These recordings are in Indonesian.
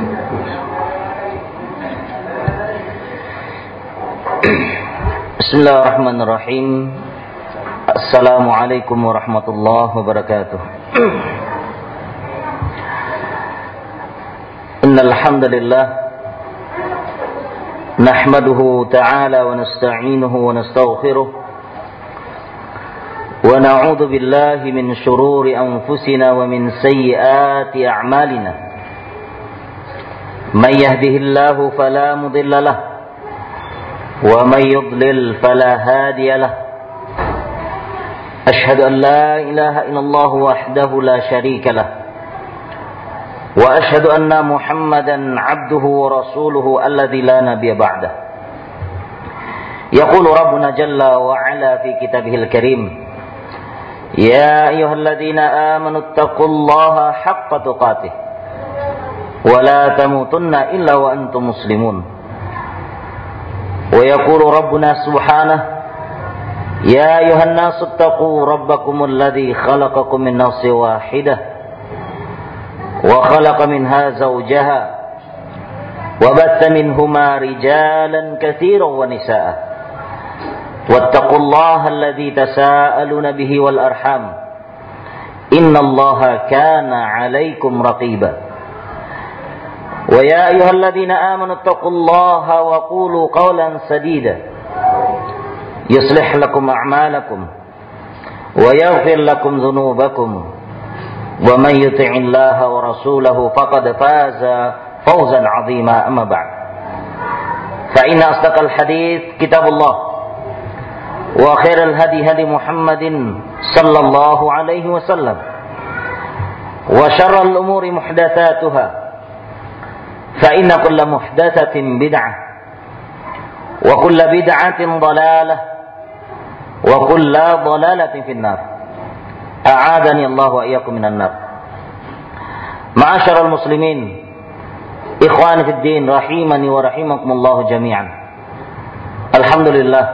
Bismillahirrahmanirrahim. Assalamualaikum warahmatullahi wabarakatuh. Innal hamdalillah nahmaduhu ta'ala wa nasta'inuhu wa nastaghfiruh wa na'udzu billahi min shururi anfusina wa min sayyiati a'malina. May yahdihillahu fala mudilla lahu ومن يضلل فلا هادي له أشهد أن لا إله إلا الله وحده لا شريك له وأشهد أن محمدا عبده ورسوله الذي لا نبي بعده يقول ربنا جل وعلا في كتابه الكريم يا أيها الذين آمنوا اتقوا الله حق تقاته ولا تموتن إلا وأنتم مسلمون ويقول ربنا سبحانه يا أيها الناس اتقوا ربكم الذي خلقكم من نفس واحدة وخلق منها زوجها وبث منهما رجالا كثيرا ونساء واتقوا الله الذي تساءلون به والأرحام إن الله كان عليكم رقيبا ويا أيها الذين آمنوا اتقوا الله وقولوا قولا سديدا يصلح لكم أعمالكم ويغفر لكم ذنوبكم ومن يطع الله ورسوله فقد فاز فوزا عظيما أما بعد فإن أصدق الحديث كتاب الله وخير الهدي هدي محمد صلى الله عليه وسلم وشر الأمور محدثاتها فإن كل محدثة بدعة وكل بدعة ضلالة وكل ضلالة في النار أعاذني الله وإياكم من النار. معاشر المسلمين إخواني في الدين رحمني ورحمكم الله جميعا. Alhamdulillah,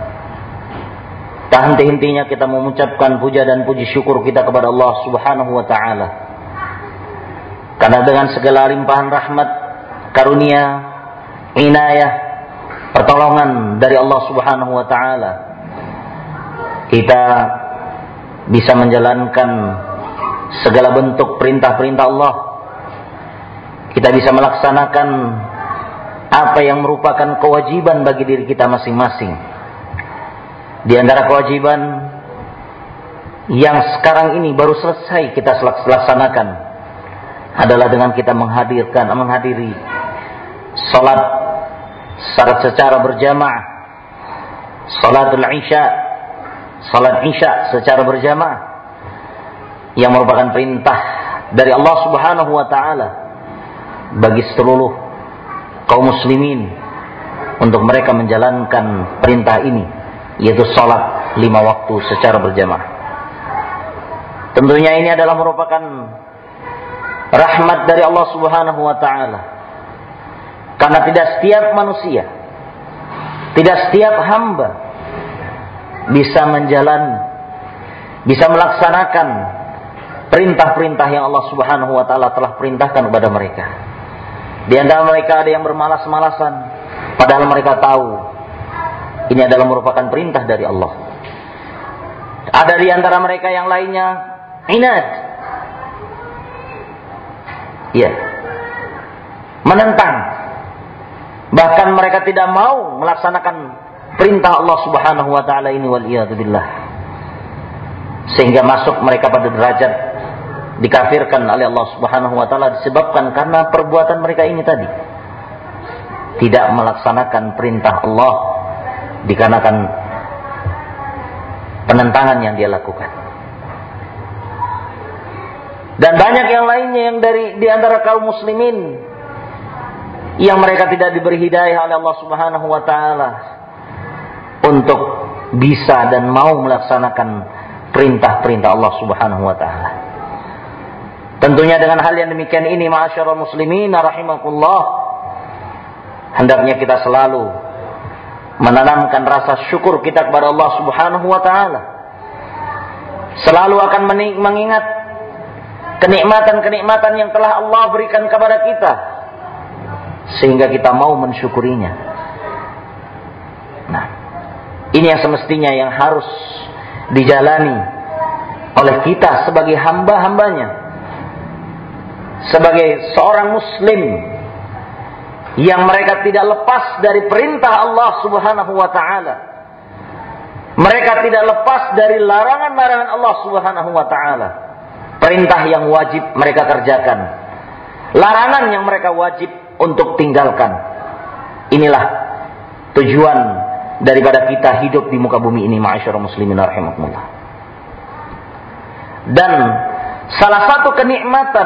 tak henti-hentinya kita mengucapkan puja dan puji syukur kita kepada Allah Subhanahu wa taala. Karena dengan segala limpahan rahmat, karunia, inayah, pertolongan dari Allah Subhanahu wa taala, kita bisa menjalankan segala bentuk perintah-perintah Allah. Kita bisa melaksanakan apa yang merupakan kewajiban bagi diri kita masing-masing. Di antara kewajiban yang sekarang ini baru selesai kita laksanakan adalah dengan kita menghadiri salat secara berjamaah, salatul isya, salat isya secara berjamaah, yang merupakan perintah dari Allah Subhanahu wa taala bagi seluruh kaum muslimin untuk mereka menjalankan perintah ini, yaitu salat 5 waktu secara berjamaah. Tentunya ini adalah merupakan rahmat dari Allah Subhanahu wa taala. Karena tidak setiap manusia, tidak setiap hamba bisa melaksanakan perintah-perintah yang Allah Subhanahu wa taala telah perintahkan kepada mereka. Di antara mereka ada yang bermalas-malasan, padahal mereka tahu ini adalah merupakan perintah dari Allah. Ada di antara mereka yang lainnya inad, ya, menentang. Bahkan mereka tidak mau melaksanakan perintah Allah Subhanahu wa taala ini, wal iyad billah. Sehingga masuk mereka pada derajat dikafirkan oleh Allah Subhanahu wa taala disebabkan karena perbuatan mereka ini tadi. Tidak melaksanakan perintah Allah dikarenakan penentangan yang dia lakukan. Dan banyak yang lainnya yang di antara kaum muslimin yang mereka tidak diberi hidayah oleh Allah Subhanahu wa taala untuk bisa dan mau melaksanakan perintah-perintah Allah Subhanahu wa taala. Tentunya dengan hal yang demikian ini, ma'asyiral muslimin rahimakumullah, hendaknya kita selalu menanamkan rasa syukur kita kepada Allah Subhanahu wa taala. Selalu akan mengingat kenikmatan-kenikmatan yang telah Allah berikan kepada kita. sehingga kita mau mensyukurinya. Nah, ini yang semestinya yang harus dijalani oleh kita sebagai hamba-hambanya, sebagai seorang muslim yang mereka tidak lepas dari perintah Allah Subhanahu wa ta'ala. Mereka tidak lepas dari larangan-larangan Allah Subhanahu wa ta'ala. Perintah yang wajib mereka kerjakan, larangan yang mereka wajib untuk tinggalkan. Inilah tujuan daripada kita hidup di muka bumi ini, ma'asyiral muslimin rahimakumullah. Dan salah satu kenikmatan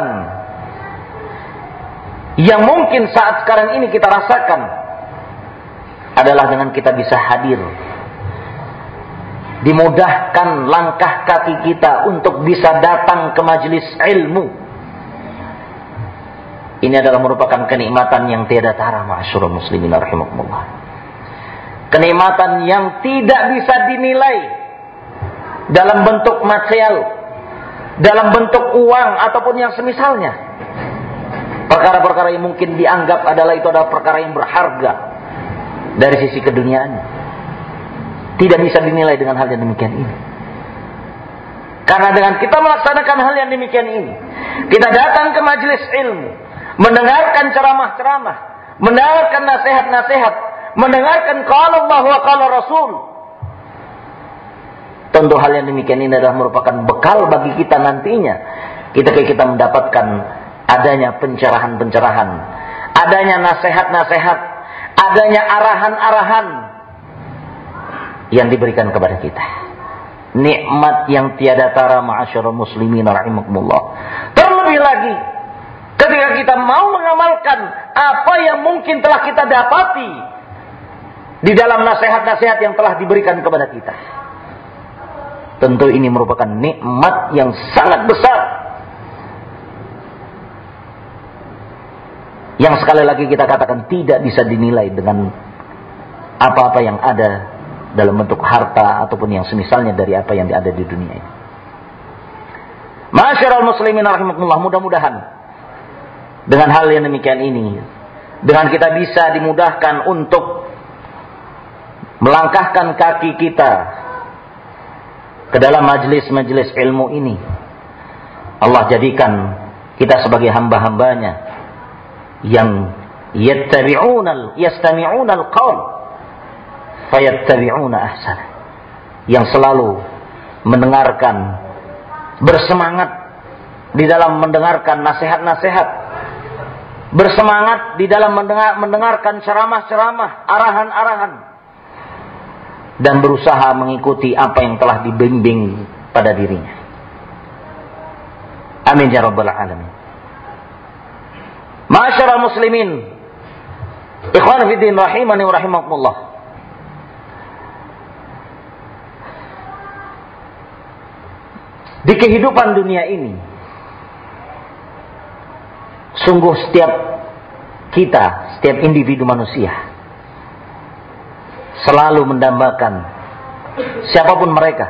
yang mungkin saat sekarang ini kita rasakan adalah dengan kita bisa hadir, dimudahkan langkah kaki kita untuk bisa datang ke majelis ilmu. Ini adalah merupakan kenikmatan yang tiada tara, ma'asyiral muslimin rahimakumullah. Kenikmatan yang tidak bisa dinilai dalam bentuk material, dalam bentuk uang ataupun yang semisalnya. Perkara-perkara yang mungkin dianggap itu adalah perkara yang berharga dari sisi keduniaan, tidak bisa dinilai dengan hal yang demikian ini. Karena dengan kita melaksanakan hal yang demikian ini, kita datang ke majelis ilmu, mendengarkan ceramah-ceramah, mendengarkan nasihat-nasihat, mendengarkan qala Allah wa qala Rasul. Tentu hal yang demikian ini adalah merupakan bekal bagi kita nantinya, ketika kita mendapatkan adanya pencerahan-pencerahan, adanya nasihat-nasihat, adanya arahan-arahan yang diberikan kepada kita. Nikmat yang tiada tara, ma'asyiral muslimin rahimakumullah. Terlebih lagi ketika kita mau mengamalkan apa yang mungkin telah kita dapati di dalam nasihat-nasihat yang telah diberikan kepada kita. Tentu ini merupakan nikmat yang sangat besar, yang sekali lagi kita katakan tidak bisa dinilai dengan apa-apa yang ada dalam bentuk harta ataupun yang semisalnya dari apa yang ada di dunia ini. Ma'asyiral muslimin rahimakumullah, mudah-mudahan dengan hal yang demikian ini, dengan kita bisa dimudahkan untuk melangkahkan kaki kita ke dalam majelis-majelis ilmu ini, Allah jadikan kita sebagai hamba-hambanya yang yastami'una al-qaul fayattabi'una ahsana, yang selalu mendengarkan, bersemangat di dalam mendengarkan nasihat-nasihat, bersemangat di dalam mendengarkan ceramah-ceramah, arahan-arahan, dan berusaha mengikuti apa yang telah dibimbing pada dirinya. Amin ya rabbal alamin. Ma'asyiral muslimin, ikhwan fiddin rahimani wa rahimakumullah. Di kehidupan dunia ini, sungguh setiap kita, setiap individu manusia selalu mendambakan siapapun mereka,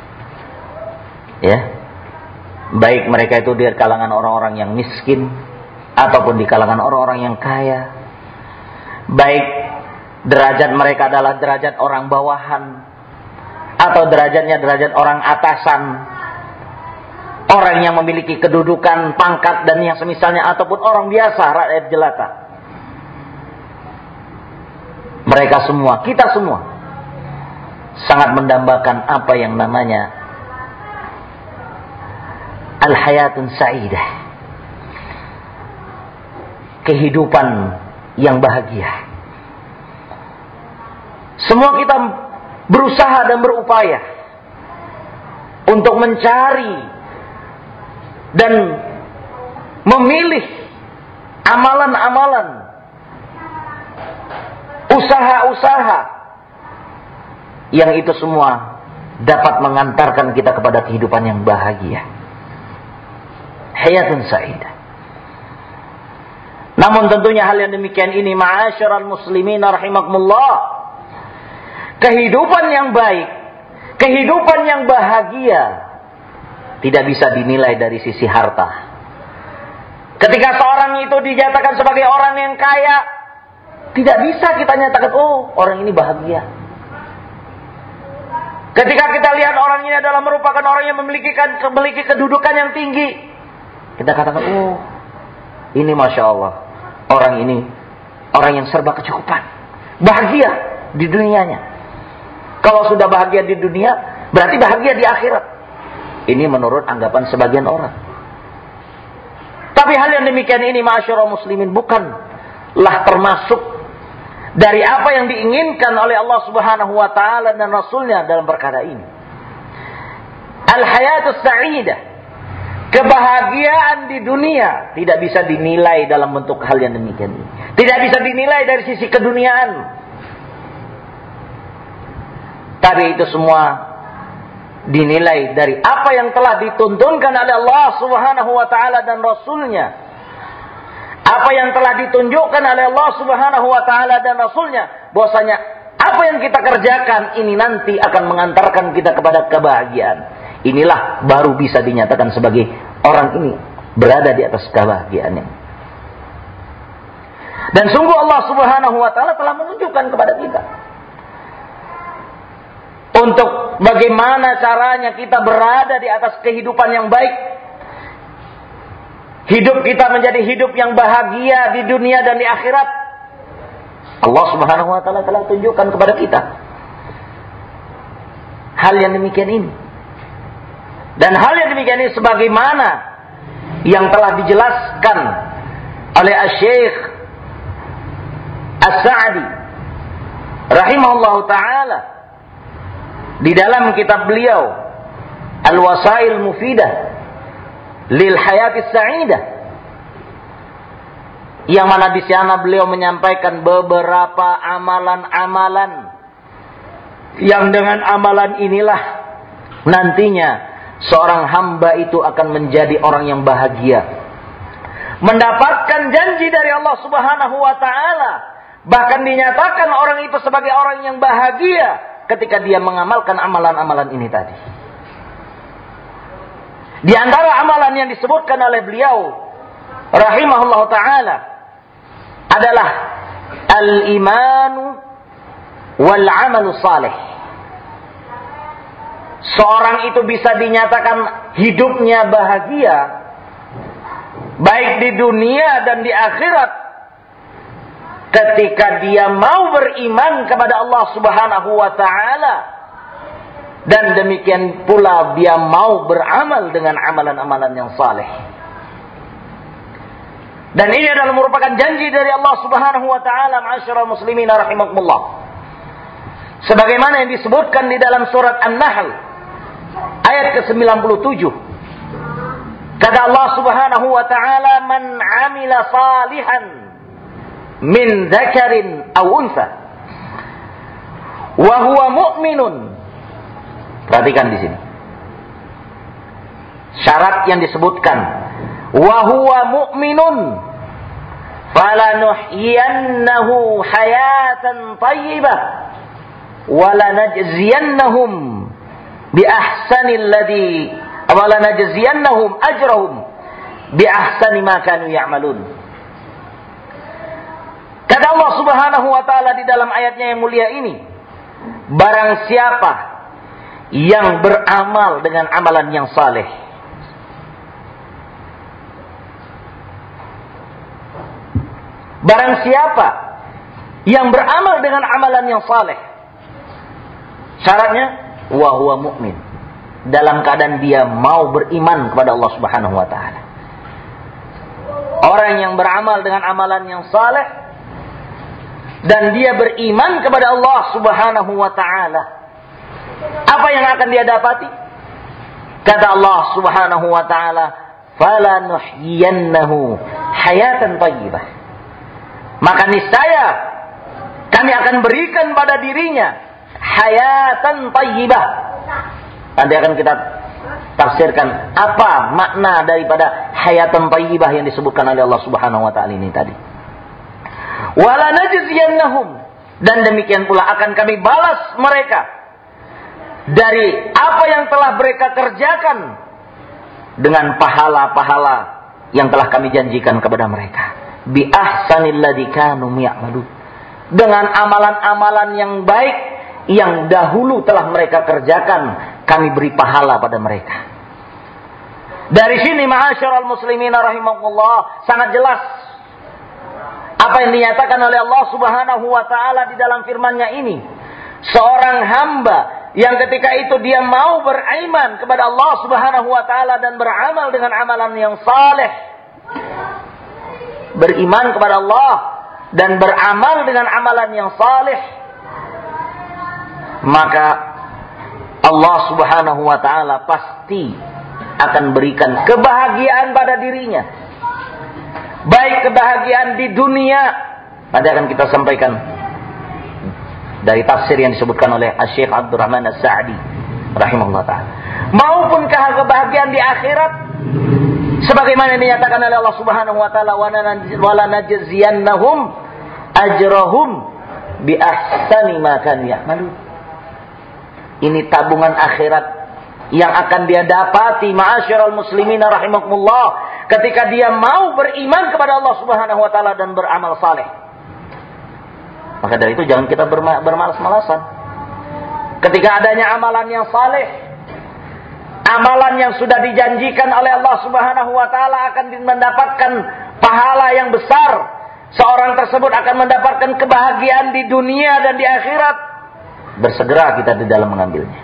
ya, baik mereka itu di kalangan orang-orang yang miskin ataupun di kalangan orang-orang yang kaya, baik derajat mereka adalah derajat orang bawahan atau derajatnya derajat orang atasan, orang yang memiliki kedudukan, pangkat dan yang semisalnya, ataupun orang biasa, rakyat jelata. Mereka semua, kita semua sangat mendambakan apa yang namanya al-hayatun sa'idah, kehidupan yang bahagia. Semua kita berusaha dan berupaya untuk mencari dan memilih amalan-amalan, usaha-usaha yang itu semua dapat mengantarkan kita kepada kehidupan yang bahagia, hayatun sa'idah. Namun tentunya hal yang demikian ini, ma'asyiral muslimin rahimakumullah, kehidupan yang baik, kehidupan yang bahagia tidak bisa dinilai dari sisi harta. Ketika seorang itu dinyatakan sebagai orang yang kaya, Tidak bisa kita nyatakan, oh orang ini bahagia. Ketika kita lihat orang ini adalah merupakan orang yang memiliki kedudukan yang tinggi, kita katakan, oh ini Masya Allah, orang ini orang yang serba kecukupan, bahagia di dunianya. Kalau sudah bahagia di dunia, berarti bahagia di akhirat. Ini menurut anggapan sebagian orang. Tapi hal yang demikian ini, ma'asyiral muslimin, bukanlah termasuk dari apa yang diinginkan oleh Allah Subhanahu wa taala dan Rasulnya dalam perkara ini. Al-hayatus sa'idah, kebahagiaan di dunia tidak bisa dinilai dalam bentuk hal yang demikian ini. Tidak bisa dinilai dari sisi keduniaan. Tapi itu semua dinilai dari apa yang telah dituntunkan oleh Allah Subhanahu wa taala dan Rasulnya. Apa yang telah ditunjukkan oleh Allah Subhanahu wa taala dan Rasulnya, bahwasanya apa yang kita kerjakan ini nanti akan mengantarkan kita kepada kebahagiaan. Inilah baru bisa dinyatakan sebagai orang ini berada di atas kebahagiaannya. Dan sungguh Allah Subhanahu wa taala telah menunjukkan kepada kita untuk bagaimana caranya kita berada di atas kehidupan yang baik. Hidup kita menjadi hidup yang bahagia di dunia dan di akhirat. Allah Subhanahu wa taala telah tunjukkan kepada kita hal yang demikian ini. Dan hal yang demikian ini sebagaimana yang telah dijelaskan oleh Asy-Syaikh As-Sa'di rahimahullahu taala di dalam kitab beliau Al-Wasail Mufidah lil Hayatis Sa'idah, yang mana di sana beliau menyampaikan beberapa amalan-amalan yang dengan amalan inilah nantinya seorang hamba itu akan menjadi orang yang bahagia, mendapatkan janji dari Allah Subhanahu wa taala. Bahkan dinyatakan orang itu sebagai orang yang bahagia ketika dia mengamalkan amalan-amalan ini tadi. Di antara amalan yang disebutkan oleh beliau rahimahullah ta'ala adalah al-imanu wal-amalu salih. Seorang itu bisa dinyatakan hidupnya bahagia baik di dunia dan di akhirat ketika dia mau beriman kepada Allah Subhanahu wa taala, dan demikian pula dia mau beramal dengan amalan-amalan yang saleh. Dan ini adalah merupakan janji dari Allah Subhanahu wa taala, ma'asyiral muslimin rahimakumullah. Sebagaimana yang disebutkan di dalam surat An-Nahl ayat ke-97. Kata Allah Subhanahu wa taala, "Man 'amila salihan min dzakarin aw untha wa huwa mu'minun." Perhatikan di sini. Syarat yang disebutkan, wa huwa mu'minun falanuhyiyannahu hayatan thayyibah wa lanajziyannahum bi ahsanil ladzi wa lanajziyannahum ajrahum bi ahsani ma kanu ya'malun. Kata Allah Subhanahu wa taala di dalam ayatnya yang mulia ini, barang siapa yang beramal dengan amalan yang saleh, barang siapa yang beramal dengan amalan yang saleh, syaratnya wa huwa mu'min, dalam keadaan dia mau beriman kepada Allah Subhanahu wa taala. Orang yang beramal dengan amalan yang saleh dan dia beriman kepada Allah Subhanahu wa taala, apa yang akan dia dapati? Kata Allah Subhanahu wa taala, "Falanuhyiyannahu hayatan thayyibah." Maka niscaya kami akan berikan pada dirinya hayatan thayyibah. Nanti akan kita tafsirkan apa makna daripada hayatan thayyibah yang disebutkan oleh Allah Subhanahu wa taala ini tadi. Wala najziyannahum, dan demikian pula akan kami balas mereka dari apa yang telah mereka kerjakan dengan pahala-pahala yang telah kami janjikan kepada mereka. Bi ahsanil ladzi kanu ya'malun, dengan amalan-amalan yang baik yang dahulu telah mereka kerjakan, kami beri pahala pada mereka. Dari sini ma'asyiral muslimin rahimakumullah, sangat jelas apa yang dinyatakan oleh Allah Subhanahu wa taala di dalam firman-Nya ini. Seorang hamba yang ketika itu dia mau beriman kepada Allah Subhanahu wa taala dan beramal dengan amalan yang saleh. Beriman kepada Allah dan beramal dengan amalan yang saleh, maka Allah Subhanahu wa taala pasti akan berikan kebahagiaan pada dirinya. Baik kebahagiaan di dunia, nanti akan kita sampaikan dari tafsir yang disebutkan oleh Syekh Abdurrahman As-Sa'di rahimahullah ta'ala, maupun kebahagiaan di akhirat sebagaimana dinyatakan oleh Allah Subhanahu wa taala, wala najziyannahum ajrahum bi ahsani ma kanu ya'malun. Ini tabungan akhirat yang akan dia dapati ma'asyiral muslimin rahimakumullah ketika dia mau beriman kepada Allah Subhanahu wa taala dan beramal saleh. Maka dari itu jangan kita bermalas-malasan. Ketika adanya amalan yang saleh, amalan yang sudah dijanjikan oleh Allah Subhanahu wa taala akan mendapatkan pahala yang besar. Seorang tersebut akan mendapatkan kebahagiaan di dunia dan di akhirat. Bersegera kita di dalam mengambilnya.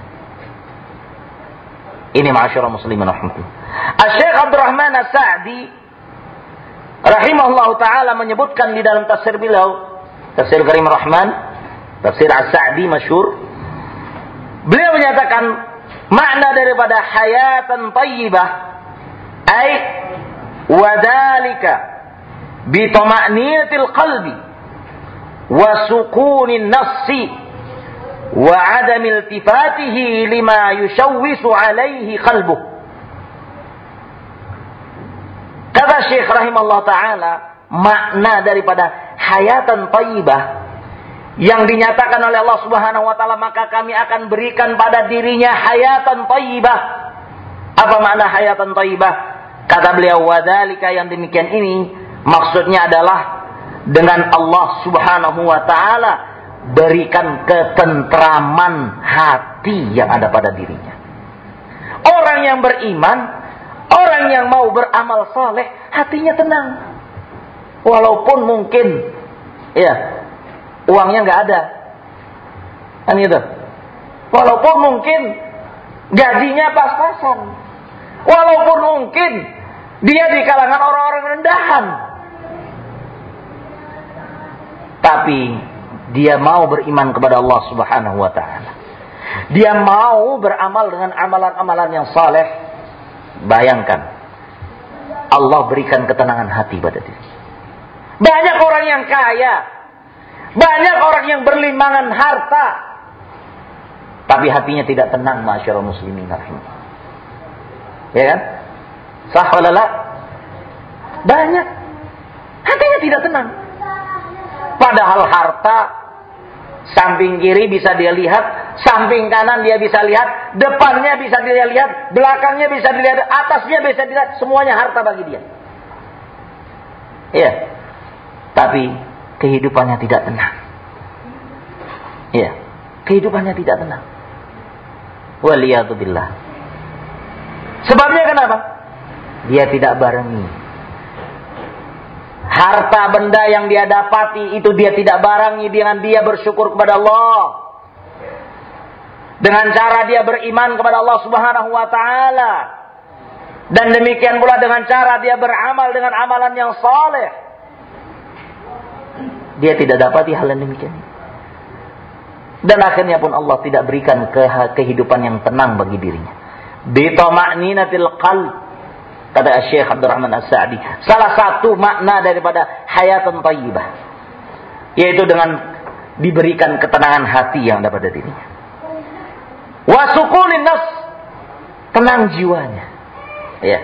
Ini ma'asyiral muslimin rahimahullah. Syekh Abdurrahman As-Sa'di rahimahullahu taala menyebutkan di dalam tafsir beliau, Tafsir Karim Rahman, Tafsir As-Sa'di masyhur. Beliau menyatakan makna daripada hayatan thayyibah ay wadhalika bi tama'niyatil qalbi wa sukunin nafsi wa 'adami iltifatihi lima yushawwisu 'alaihi qalbuh. Kata Syekh rahimahullah taala, makna daripada hayatan thayyibah yang dinyatakan oleh Allah Subhanahu wa taala, maka kami akan berikan pada dirinya hayatan thayyibah. Apa makna hayatan thayyibah? Kata beliau, wadzalika, yang demikian ini maksudnya adalah dengan Allah Subhanahu wa taala berikan ketentraman hati yang ada pada dirinya. Orang yang beriman, orang yang mau beramal saleh, hatinya tenang. Walaupun mungkin uangnya nggak ada, kan gitu. Walaupun mungkin gajinya pas-pasan, walaupun mungkin dia di kalangan orang-orang rendahan, tapi dia mau beriman kepada Allah Subhanahu wa taala. Dia mau beramal dengan amalan-amalan yang saleh. Bayangkan, Allah berikan ketenangan hati pada diri. Banyak orang yang kaya, banyak orang yang berlimpaan harta, tapi hatinya tidak tenang, ma'asyiral muslimin rahimahullah. Ya kan? Sah wala la? Banyak hatinya tidak tenang. Padahal harta samping kiri bisa dia lihat, samping kanan dia bisa lihat, depannya bisa dia lihat, belakangnya bisa dilihat, atasnya bisa dilihat, semuanya harta bagi dia. Iya. Tapi kehidupannya tidak tenang. Iya, kehidupannya tidak tenang. Waliyatubillah. Sebabnya kenapa? Dia tidak barengi. Harta benda yang dia dapati itu dia tidak barengi dengan dia bersyukur kepada Allah. Dengan cara dia beriman kepada Allah Subhanahu wa taala. Dan demikian pula dengan cara dia beramal dengan amalan yang saleh. Dia tidak dapati hal yang demikian. Dan akhirnya pun Allah tidak berikan kehidupan yang tenang bagi dirinya. Bitama'ninatil qalb, kata Syekh Abdurrahman As-Sa'di. Salah satu makna daripada hayatan thayyibah, yaitu dengan diberikan ketenangan hati yang ada pada dirinya. Wa sukunin nafs, tenang jiwanya. Ya.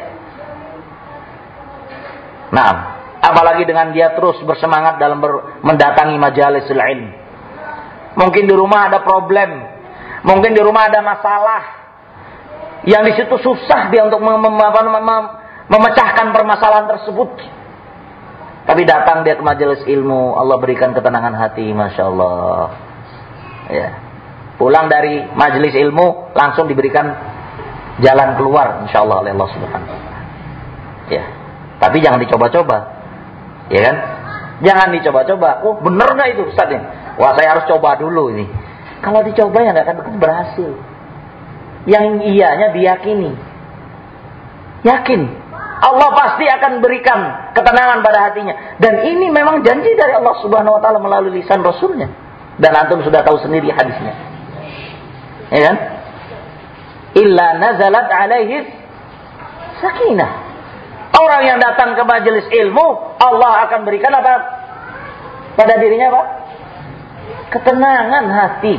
Naam. Apalagi dengan dia terus bersemangat dalam mendatangi majalisul ilm. Mungkin di rumah ada problem, mungkin di rumah ada masalah, yang di situ susah dia untuk memecahkan permasalahan tersebut. Tapi Tapi datang dia ke majelis ilmu, Allah berikan ketenangan hati, Masya Allah. Ya. Pulang dari majelis ilmu, langsung diberikan jalan keluar, Insya Allah oleh Allah Subhanahu wa Ta'ala. Ya. Tapi jangan dicoba-coba. Ya kan? Jangan dicoba-coba. Oh, bener nggak itu Ustaz ini? Wah, saya harus coba dulu ini. Kalau dicoba ya nggak akan berhasil. Yang iyanya diyakini. Yakin. Allah pasti akan berikan ketenangan pada hatinya. Dan ini memang janji dari Allah Subhanahu wa Ta'ala melalui lisan Rasulnya. Dan antum sudah tahu sendiri hadisnya. Ya kan? Illa nazalat alaihi sakinah. Orang yang datang ke majelis ilmu, Allah akan berikan apa? Pada dirinya apa? Ketenangan hati.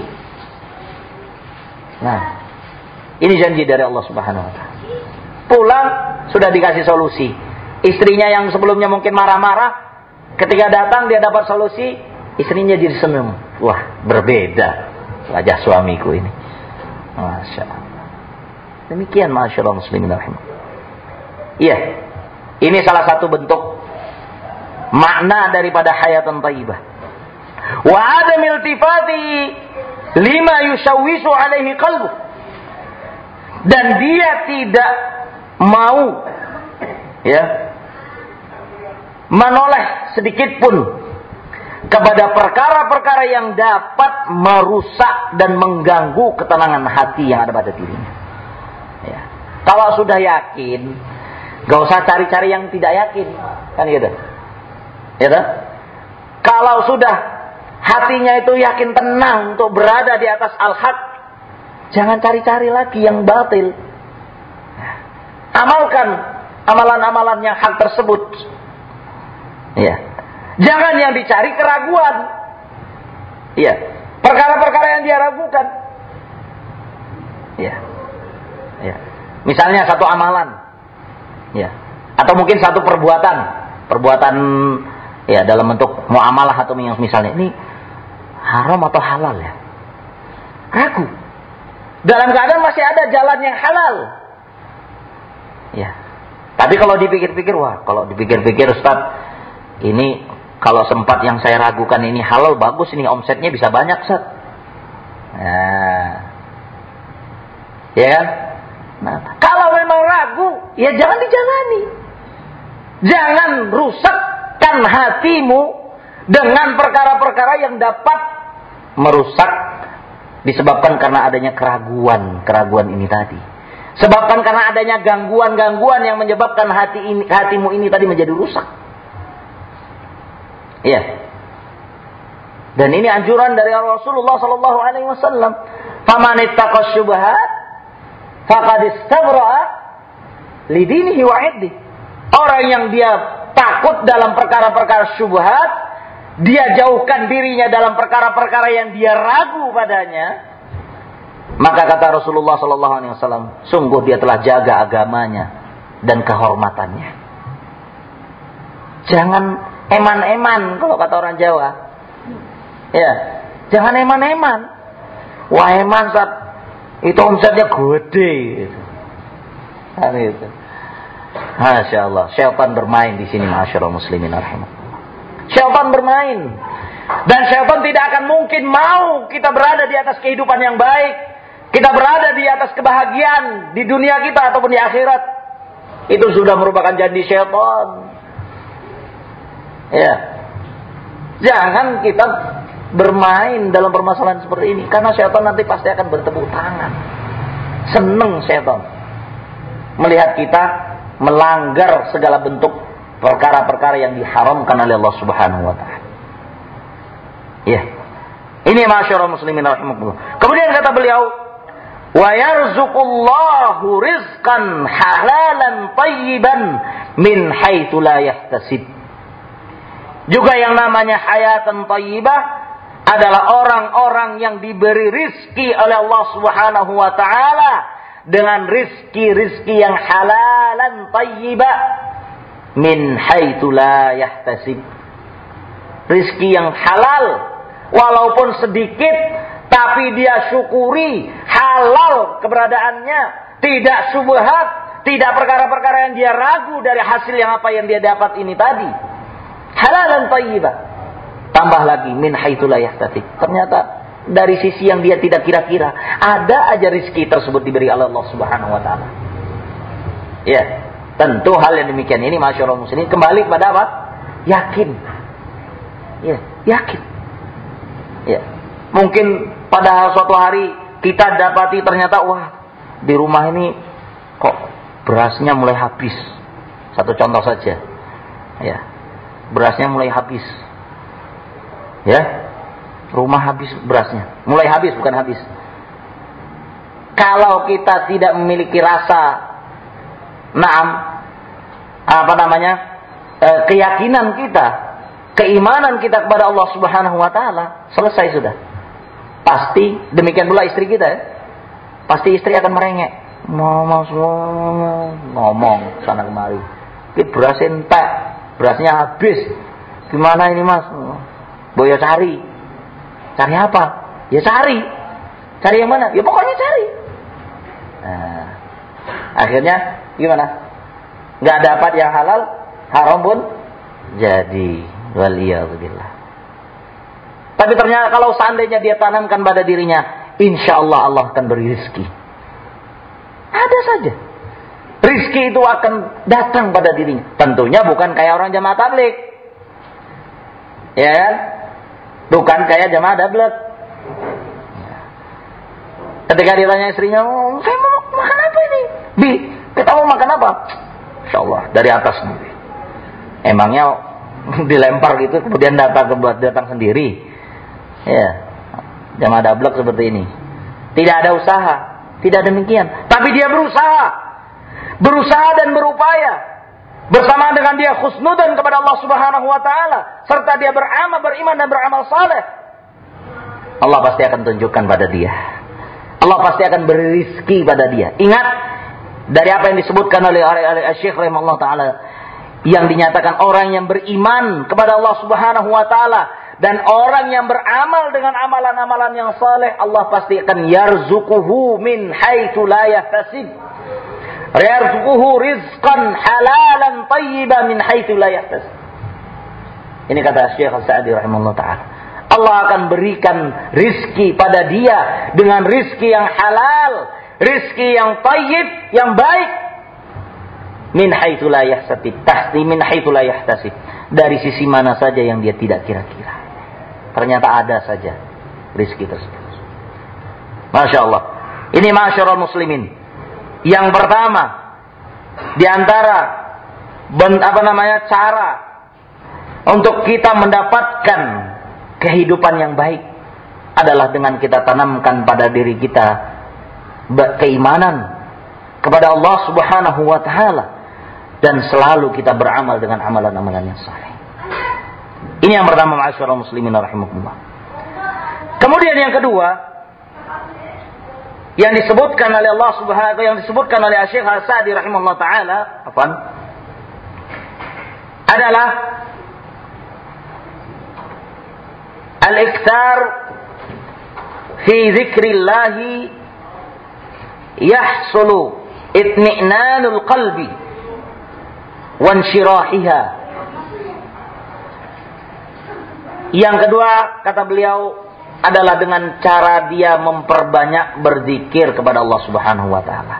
Nah, ini janji dari Allah Subhanahu wa Ta'ala. Pulang sudah dikasih solusi. Istrinya yang sebelumnya mungkin marah-marah, ketika datang dia dapat solusi, istrinya jadi senang. Wah, berbeda wajah suamiku ini. Masya Allah. Demikian masyaallah muslimin rahimah. Iya. Ini salah satu bentuk makna daripada hayatan thayyibah. Wa adam iltifati lima yushawwishu alaihi qalbu. Dan dia tidak mau ya menoleh sedikit pun kepada perkara-perkara yang dapat merusak dan mengganggu ketenangan hati yang ada pada dirinya. Ya. Kalau sudah yakin, gak usah cari-cari yang tidak yakin, kan gitu. Ya kan? Kalau sudah hatinya itu yakin tenang untuk berada di atas al-haq, jangan cari-cari lagi yang batil. Amalkan amalan-amalan yang hak tersebut. Ya. Jangan yang dicari keraguan. Ya. Perkara-perkara yang dia ragukan. Ya. Ya. Misalnya satu amalan. Ya. Atau mungkin satu perbuatan. Perbuatan ya dalam bentuk muamalah atau misalnya ini haram atau halal ya. Ragu. Dalam keadaan masih ada jalan yang halal. Ya. Tapi kalau dipikir-pikir, wah, kalau dipikir-pikir Ustaz, ini kalau sempat yang saya ragukan ini halal, bagus ini omsetnya bisa banyak Ustaz. Nah. Ya kan? Nah, kalau memang ragu, ya jangan dijalani. Jangan rusakkan hatimu dengan perkara-perkara yang dapat merusak disebabkan karena adanya keraguan ini tadi. Sebabkan karena adanya gangguan-gangguan yang menyebabkan hatimu ini tadi menjadi rusak. Iya. Dan ini anjuran dari Rasulullah sallallahu alaihi wasallam, "Faman ittaqa syubhat faqad istabra'a li dinihi wa 'irdihi." Orang yang dia takut dalam perkara-perkara syubhat, dia jauhkan dirinya dalam perkara-perkara yang dia ragu padanya, maka kata Rasulullah sallallahu alaihi wasallam, sungguh dia telah jaga agamanya dan kehormatannya. Jangan eman-eman kalau kata orang Jawa. Ya, jangan eman-eman. Wah, eman Ustaz, itu omsetnya gede gitu. Kan itu. Masya Allah, syaitan bermain di sini, masyaallah muslimin rahimakumullah. Syaitan bermain. Dan syaitan tidak akan mungkin mau kita berada di atas kehidupan yang baik. Kita berada di atas kebahagiaan di dunia kita ataupun di akhirat. Itu sudah merupakan janji syaitan. Ya. Jangan kita bermain dalam permasalahan seperti ini. Karena syaitan nanti pasti akan bertepuk tangan. Seneng syaitan melihat kita melanggar segala bentuk perkara-perkara yang diharamkan oleh Allah Subhanahu wa Ta'ala. Ya. Ini masyaallah muslimin rahimakumullah. Kemudian kata beliau, wa yarzuqullahu rizqan halalan thayyiban min haitsu la yahtasib. Juga yang namanya hayatan thayyibah adalah orang-orang yang diberi rizki oleh Allah Subhanahu wa Ta'ala dengan rizki-rizki yang halalan thayyibah min haitsu la yahtasib. Rizki yang halal walaupun sedikit, tapi dia syukuri halal keberadaannya, tidak syubhat, tidak perkara-perkara yang dia ragu dari hasil yang apa yang dia dapat ini tadi. halalan thayyiban. Tambah lagi min haitsu la yahtasib. Ternyata dari sisi yang dia tidak kira-kira, ada aja rezeki tersebut diberi oleh Allah Subhanahu wa taala. Ya, tentu hal yang demikian ini masyaallah muslimin kembali kepada apa? Yakin. Ya, yakin. Ya. Mungkin pada suatu hari kita dapati ternyata wah, di rumah ini kok berasnya mulai habis. Satu contoh saja. Ya. Berasnya mulai habis. Ya. Rumah habis berasnya. Mulai habis, bukan habis. Kalau kita tidak memiliki rasa keyakinan kita, keimanan kita kepada Allah Subhanahu wa taala, selesai sudah. Pasti demikian pula istri kita ya. Pasti istri akan merengek. Ngomong sana kemari. Ini beras entek, berasnya habis. Gimana ini Mas? Boyo cari. Cari apa? Ya cari. Cari yang mana? Ya pokoknya cari. Nah, akhirnya gimana? Nggak dapat yang halal, haram pun jadi. Waliyadzubillah. Tapi ternyata kalau seandainya dia tanamkan pada dirinya, insya Allah Allah akan beri rezeki. Ada saja. Rezeki itu akan datang pada dirinya. Tentunya bukan kayak orang jamaah tabligh. Ya kan? Bukan kayak jamaah dablek. Ketika ditanya istrinya, saya mau makan apa ini? Bi, kita mau makan apa? Insya Allah dari atas nanti. Emangnya dilempar gitu kemudian datang sendiri? Ya, jamaah dablek seperti ini. Tidak ada usaha, tidak demikian. Tapi dia berusaha dan berupaya. Bersama dengan dia khusnudan kepada Allah Subhanahu wa taala, serta dia beriman dan beramal saleh. Allah pasti akan tunjukkan pada dia. Allah pasti akan beri rezeki pada dia. Ingat dari apa yang disebutkan oleh Syekh rahimahullah taala, yang dinyatakan orang yang beriman kepada Allah Subhanahu wa taala dan orang yang beramal dengan amalan-amalan yang saleh, Allah pasti akan yarzuquhu min haitsu la yahtasib. Yarzuquhu rizqan halalan thayyiban min haitsu la yahtasib. Ini kata Syekh Al-Sa'di rahimahullah taala. Allah akan berikan rizki pada dia dengan rizki yang halal, rizki yang thayyib, yang baik. Min haitsu la yahtasib, tahti min haitsu la yahtasib. Dari sisi mana saja yang dia tidak kira-kira. Ternyata ada saja rizki tersebut. Masya Allah. Ini masyarul muslimin. Yang pertama di antara cara untuk kita mendapatkan kehidupan yang baik adalah dengan kita tanamkan pada diri kita keimanan kepada Allah Subhanahu wa taala dan selalu kita beramal dengan amalan-amalan yang saleh. Ini yang pertama, ma'asyiral muslimin rahimakumullah. Kemudian yang kedua yang disebutkan oleh Allah Subhanahu yang disebutkan oleh Syekh Al-Sa'di rahimahullah taala, adalah al-iktsar fi dzikrillah yahsulu itmi'nanul qalbi wa insyirahiha. Yang kedua kata beliau adalah dengan cara dia memperbanyak berzikir kepada Allah Subhanahu wa taala.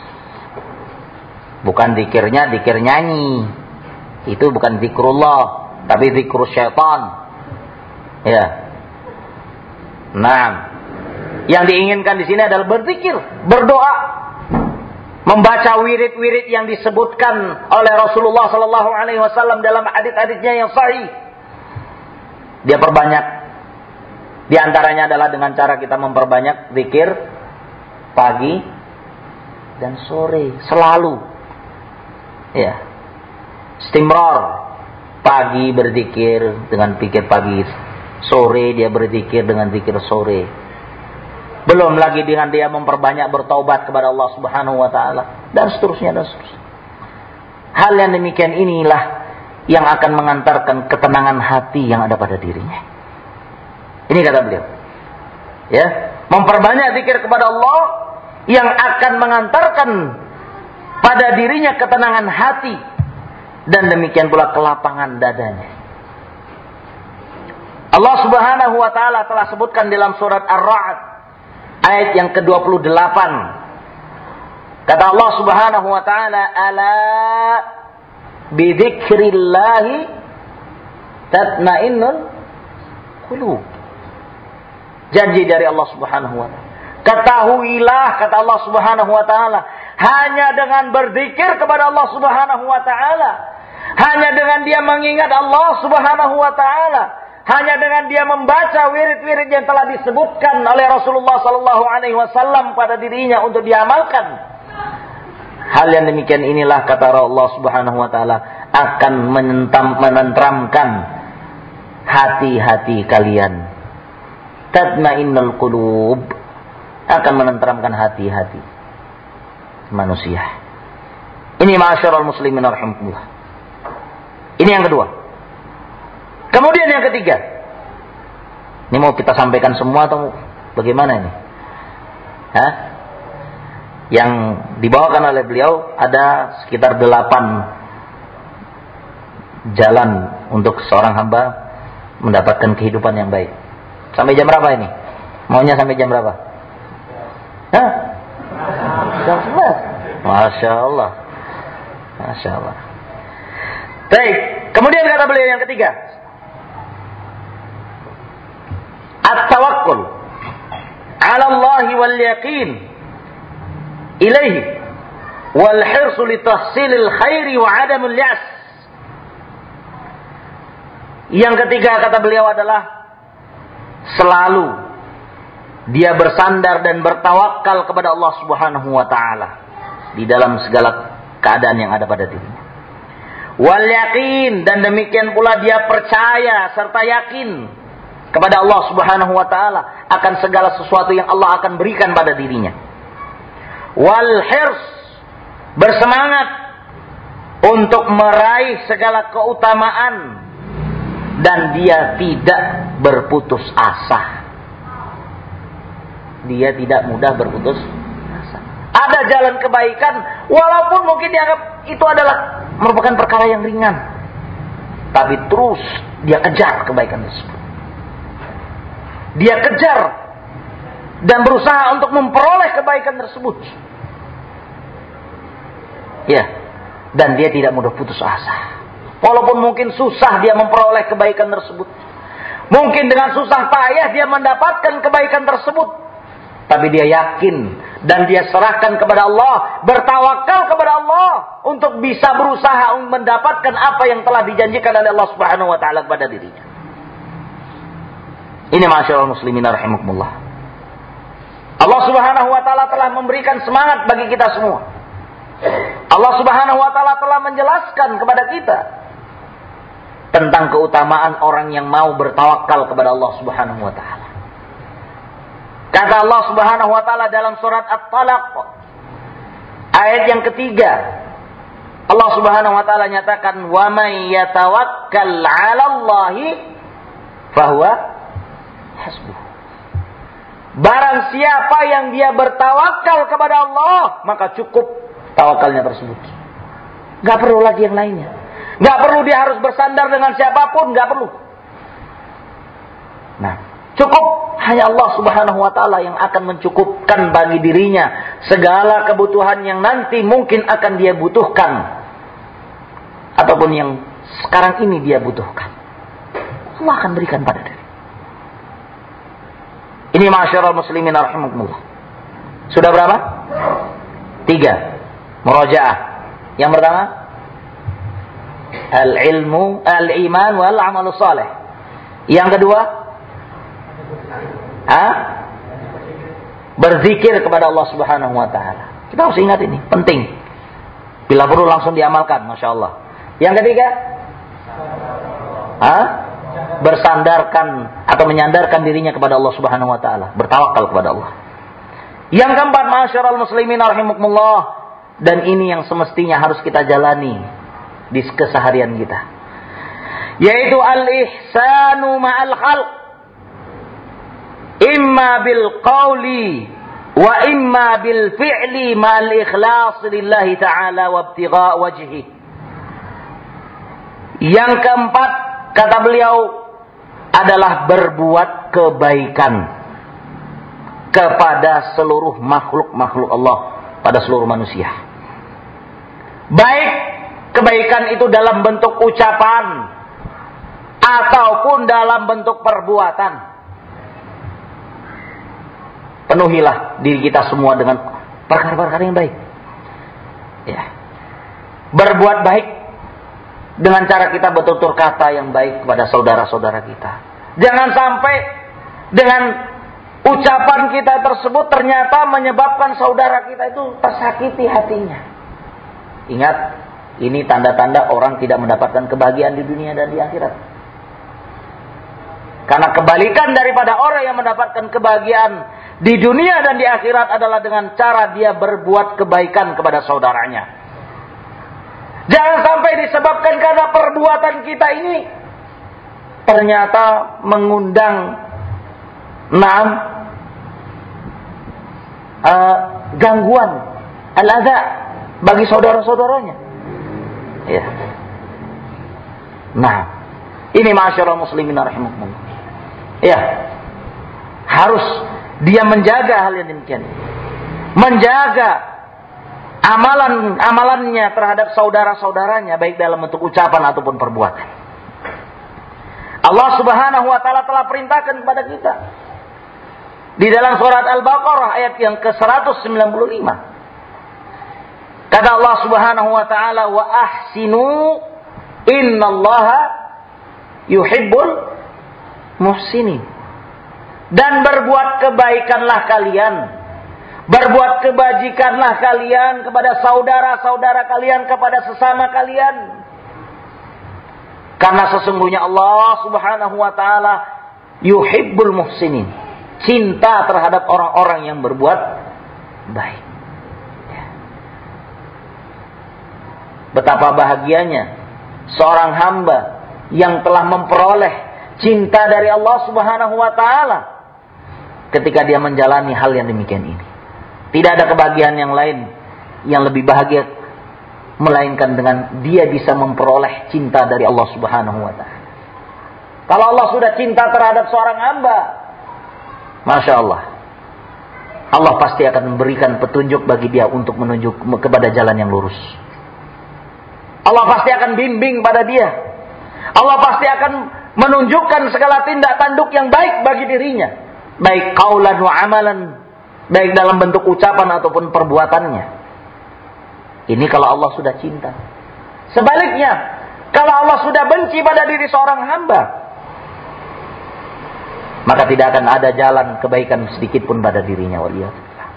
Bukan zikirnya zikir nyanyi. Itu bukan zikrullah, tapi zikrul syaitan. Ya. Nah, yang diinginkan di sini adalah berzikir, berdoa, membaca wirid-wirid yang disebutkan oleh Rasulullah sallallahu alaihi wasallam dalam hadits-haditsnya yang sahih. Dia perbanyak. Di antaranya adalah dengan cara kita memperbanyak zikir pagi dan sore selalu. Ya. Istimrar. Pagi berzikir dengan zikir pagi, sore dia berzikir dengan zikir sore. Belum lagi dengan dia memperbanyak bertaubat kepada Allah Subhanahu wa taala dan seterusnya dan seterusnya. Hal yang demikian inilah yang akan mengantarkan ketenangan hati yang ada pada dirinya. Ini kata beliau. Ya, memperbanyak zikir kepada Allah yang akan mengantarkan pada dirinya ketenangan hati dan demikian pula kelapangan dadanya. Allah Subhanahu wa taala telah sebutkan dalam surat Ar-Ra'd ayat yang ke-28. Kata Allah Subhanahu wa taala, "Ala bidzikrillah tatma'innul qulub." Janji dari Allah Subhanahu wa taala. Ketahuilah, kata Allah Subhanahu wa taala, hanya dengan berzikir kepada Allah Subhanahu wa taala, hanya dengan dia mengingat Allah Subhanahu wa taala, hanya dengan dia membaca wirid-wirid yang telah disebutkan oleh Rasulullah sallallahu alaihi wasallam pada dirinya untuk diamalkan. Hal yang demikian inilah, kata Allah Subhanahu wa taala, akan menenteramkan hati-hati kalian. Tatma'innul qulub, akan menenteramkan hati-hati manusia. Ini ma'asyiral muslimin rahimakumullah. Ini yang kedua. Kemudian yang ketiga. Ini mau kita sampaikan semua atau bagaimana ini? Hah? Yang dibawakan oleh beliau ada sekitar 8 jalan untuk seorang hamba mendapatkan kehidupan yang baik. Sampai jam berapa ini? Maunya sampai jam berapa? Hah? Jam 11. Masya Allah. Masya Allah. Baik. Kemudian kata beliau yang ketiga. At-tawakkul ala Allah wal yaqin ilaihi wal hirsu li tahsilil khairi wa adamul ya'as. Yang ketiga kata beliau adalah selalu dia bersandar dan bertawakal kepada Allah Subhanahu wa taala di dalam segala keadaan yang ada pada dirinya. Wal yaqin, dan demikian pula dia percaya serta yakin kepada Allah Subhanahu wa taala akan segala sesuatu yang Allah akan berikan pada dirinya. Wal hirs, bersemangat untuk meraih segala keutamaan dan dia tidak berputus asa. Dia tidak mudah berputus asa. Ada jalan kebaikan walaupun mungkin dianggap itu adalah merupakan perkara yang ringan, tapi terus dia kejar kebaikan tersebut. Dia kejar dan berusaha untuk memperoleh kebaikan tersebut. Ya, dan dia tidak mudah putus asa. Walaupun mungkin susah dia memperoleh kebaikan tersebut. Mungkin dengan susah payah dia mendapatkan kebaikan tersebut. Tapi dia yakin dan dia serahkan kepada Allah, bertawakal kepada Allah untuk bisa berusaha mendapatkan apa yang telah dijanjikan oleh Allah Subhanahu wa taala kepada dirinya. Ini ma'asyiral muslimin rahimakumullah. Allah Subhanahu wa taala telah memberikan semangat bagi kita semua. Allah Subhanahu wa taala telah menjelaskan kepada kita tentang keutamaan orang yang mau bertawakal kepada Allah Subhanahu wa taala. Kata Allah Subhanahu wa taala dalam surat At-Talaq ayat yang ketiga, Allah Subhanahu wa taala nyatakan, "Wa may yatawakkal 'ala Allahi fahuwa hasbuh." Barang siapa yang dia bertawakal kepada Allah, maka cukup tawakalnya tersebut. Enggak perlu lagi yang lainnya. Enggak perlu dia harus bersandar dengan siapapun, enggak perlu. Nah, cukup hanya Allah Subhanahu wa taala yang akan mencukupkan bagi dirinya segala kebutuhan yang nanti mungkin akan dia butuhkan ataupun yang sekarang ini dia butuhkan. Allah akan berikan pada diri. Ini ma'asyiral muslimin rahimakumullah. Sudah berapa? 3. Murajaah. Yang pertama, al-ilmu, al-iman wal amal salih. Yang kedua, berzikir kepada Allah Subhanahu wa taala. Kita harus ingat ini, penting. Bila perlu langsung diamalkan, Masya Allah. Yang ketiga, bersandarkan atau menyandarkan dirinya kepada Allah Subhanahu wa taala, bertawakal kepada Allah. Yang keempat, ma'asyiral muslimin rahimakumullah, dan ini yang semestinya harus kita jalani di keseharian kita, yaitu al-ihsanu ma'al khalq, imma bil qawli wa imma bil fi'li ma'al ikhlas lillahi ta'ala wa ibtigha' wajhi. Yang keempat, kata beliau, adalah berbuat kebaikan kepada seluruh makhluk-makhluk Allah, pada seluruh manusia. Baik kebaikan itu dalam bentuk ucapan ataupun dalam bentuk perbuatan. Penuhilah diri kita semua dengan perkara-perkara yang baik. Ya. Berbuat baik dengan cara kita bertutur kata yang baik kepada saudara-saudara kita. Jangan sampai dengan ucapan kita tersebut ternyata menyebabkan saudara kita itu tersakiti hatinya. Ingat, ini tanda-tanda orang tidak mendapatkan kebahagiaan di dunia dan di akhirat. Karena kebalikan daripada orang yang mendapatkan kebahagiaan di dunia dan di akhirat adalah dengan cara dia berbuat kebaikan kepada saudaranya. Jangan sampai disebabkan karena perbuatan kita ini ternyata mengundang gangguan, al-adha bagi saudara-saudaranya. Ya. Nah, ini ma'asyiral muslimin rahimakumullah. Ya. Harus dia menjaga hal yang demikian. Menjaga amalannya terhadap saudara-saudaranya baik dalam bentuk ucapan ataupun perbuatan. Allah Subhanahu wa taala telah perintahkan kepada kita di dalam surat Al-Baqarah ayat yang ke-195. Kata Allah Subhanahu wa taala, "Wa ahsinu innallaha yuhibbul muhsinin." Dan berbuat kebaikanlah kalian, berbuat kebajikanlah kalian kepada saudara-saudara kalian, kepada sesama kalian. Karena sesungguhnya Allah Subhanahu wa taala yuhibbul muhsinin, cinta terhadap orang-orang yang berbuat baik. Betapa bahagianya seorang hamba yang telah memperoleh cinta dari Allah Subhanahu wa taala ketika dia menjalani hal yang demikian ini. Tidak ada kebahagiaan yang lain yang lebih bahagia melainkan dengan dia bisa memperoleh cinta dari Allah Subhanahu wa taala. Kalau Allah sudah cinta terhadap seorang hamba, Masya Allah, Allah pasti akan memberikan petunjuk bagi dia untuk menuju kepada jalan yang lurus. Allah pasti akan bimbing pada dia. Allah pasti akan menunjukkan segala tindak tanduk yang baik bagi dirinya, baik qaulan wa amalan, baik dalam bentuk ucapan ataupun perbuatannya. Ini kalau Allah sudah cinta. Sebaliknya, kalau Allah sudah benci pada diri seorang hamba, maka tidak akan ada jalan kebaikan sedikit pun pada dirinya. Waliyahullah.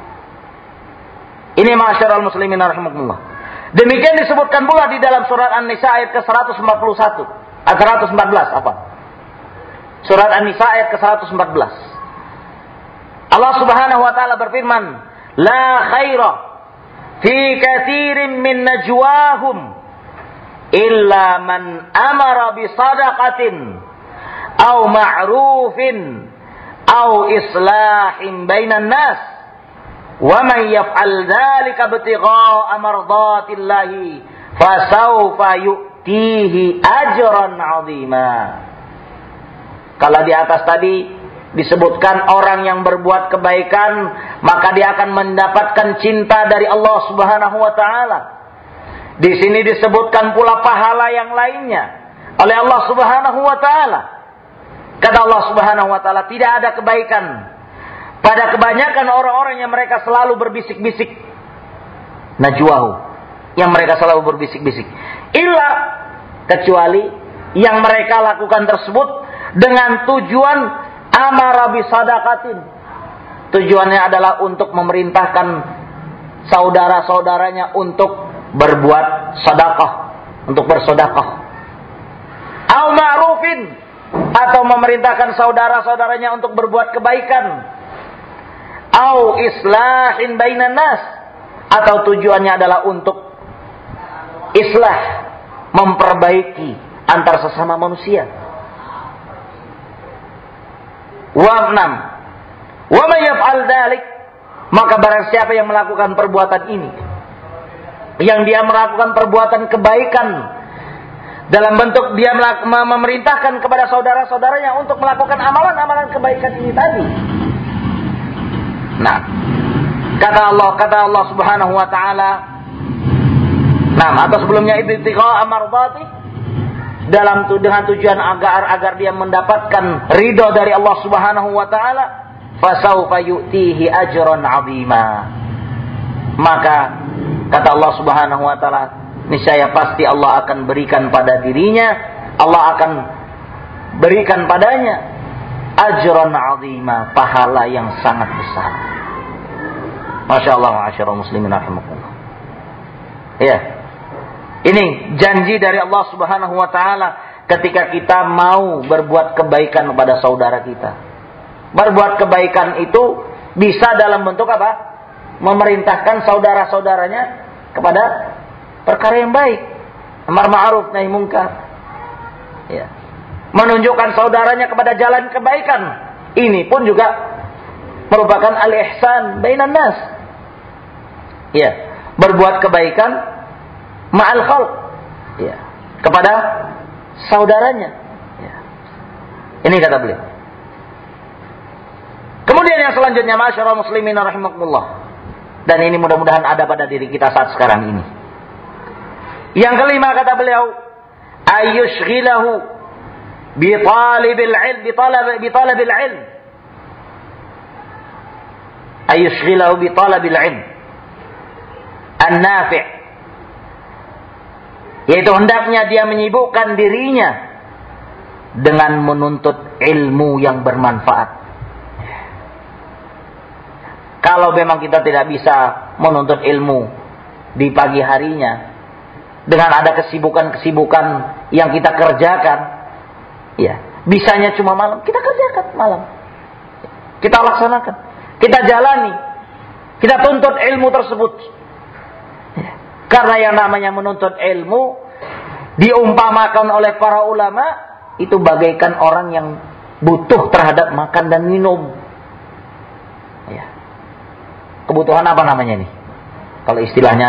Ini ma'asyiral muslimin rahimakumullah. Demikian disebutkan pula di dalam surat An-Nisa ayat ke-114. Surat An-Nisa ayat ke-114. Allah Subhanahu wa taala berfirman, "La khaira fi katsirin min najwahum illa man amara bi shadaqatin aw ma'rufin aw islahin bainan nas. Wa man yaf'al dzalika ibtigha'a mardatillahi fasawfa yu'tihi ajran 'azima." Kalau di atas tadi disebutkan orang yang berbuat kebaikan, maka dia akan mendapatkan cinta dari Allah Subhanahu wa taala. Di sini disebutkan pula pahala yang lainnya oleh Allah Subhanahu wa taala. Kata Allah Subhanahu wa taala, tidak ada kebaikan pada kebanyakan orang-orang yang mereka selalu berbisik-bisik. Najwahu, yang mereka selalu berbisik-bisik. Illa, kecuali yang mereka lakukan tersebut dengan tujuan amara bisadaqatin. Tujuannya adalah untuk memerintahkan saudara-saudaranya untuk berbuat sedekah, untuk bersedekah. Au ma'rufin, atau memerintahkan saudara-saudaranya untuk berbuat kebaikan. Au islahin bainan nas, atau tujuannya adalah untuk islah, memperbaiki antar sesama manusia. Wa man yaf'al dzalik, maka barang siapa yang melakukan perbuatan ini, yang dia melakukan perbuatan kebaikan dalam bentuk dia memerintahkan kepada saudara-saudaranya untuk melakukan amalan-amalan kebaikan ini tadi. Nah, kata Allah Subhanahu wa taala, nah, atau sebelumnya ibtigha mardati, dengan tujuan agar dia mendapatkan ridho dari Allah Subhanahu wa taala, fasaufa yu'tihi ajran 'azima. Maka kata Allah Subhanahu wa taala, niscaya pasti Allah akan berikan pada dirinya, Allah akan berikan padanya ajran 'azima, pahala yang sangat besar. Masya Allah, ma'asyiral muslimin rahimakumullah. Ya. Ini janji dari Allah Subhanahu wa taala ketika kita mau berbuat kebaikan kepada saudara kita. Berbuat kebaikan itu bisa dalam bentuk apa? Memerintahkan saudara-saudaranya kepada perkara yang baik, amar ma'ruf nahi munkar. Ya. Menunjukkan saudaranya kepada jalan kebaikan. Ini pun juga merupakan al-ihsan bainan nas. Ya, berbuat kebaikan ma'al khalq, ya, kepada saudaranya. Ya. Ini kata beliau. Kemudian yang selanjutnya, ma'asyiral muslimin rahimakumullah. Dan ini mudah-mudahan ada pada diri kita saat sekarang ini. Yang kelima kata beliau, ayyushghilahu bi talibil ilm, bi talabil ilm. Ayyushghilahu bi talabil ilm an-nafi'. Yaitu hendaknya dia menyibukkan dirinya dengan menuntut ilmu yang bermanfaat. Kalau memang kita tidak bisa menuntut ilmu di pagi harinya, dengan ada kesibukan-kesibukan yang kita kerjakan, ya, bisanya cuma malam, kita kerjakan malam. Kita laksanakan, kita jalani, kita tuntut ilmu tersebut. Ya. Karena yang namanya menuntut ilmu diumpamakan oleh para ulama itu bagaikan orang yang butuh terhadap makan dan minum. Ya. Kebutuhan apa namanya nih? Kalau istilahnya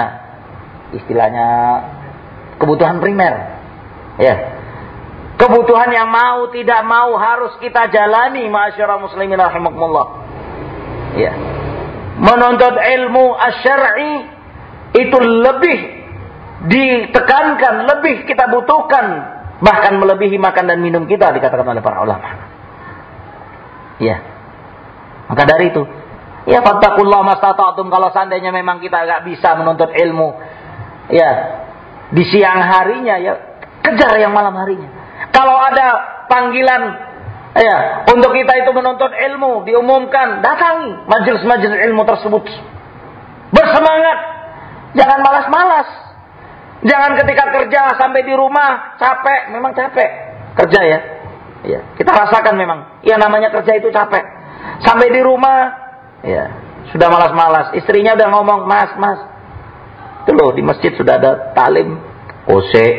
kebutuhan primer. Ya. Kebutuhan yang mau tidak mau harus kita jalani, ma'asyiral muslimin rahimakumullah. Ya. Menuntut ilmu asy-syar'i itu lebih ditekankan, lebih kita butuhkan, bahkan melebihi makan dan minum kita, dikatakan oleh para ulama. Ya. Maka dari itu, ya fattaqullaha mastata'tum, kalau seandainya memang kita enggak bisa menuntut ilmu, ya, di siang harinya, ya kejar yang malam harinya. Kalau ada panggilan, ya, untuk kita itu menuntut ilmu diumumkan, datangi majelis-majelis ilmu tersebut. Bersemangat. Jangan malas-malas. Jangan ketika kerja sampai di rumah capek, memang capek kerja ya. Ya, kita rasakan memang. Ya namanya kerja itu capek. Sampai di rumah, ya sudah malas-malas. Istrinya udah ngomong, mas, itu loh di masjid sudah ada talim ose,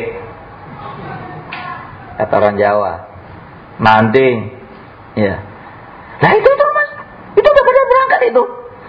kata orang Jawa, manding, ya. Nah itu mas, itu udah pada berangkat itu.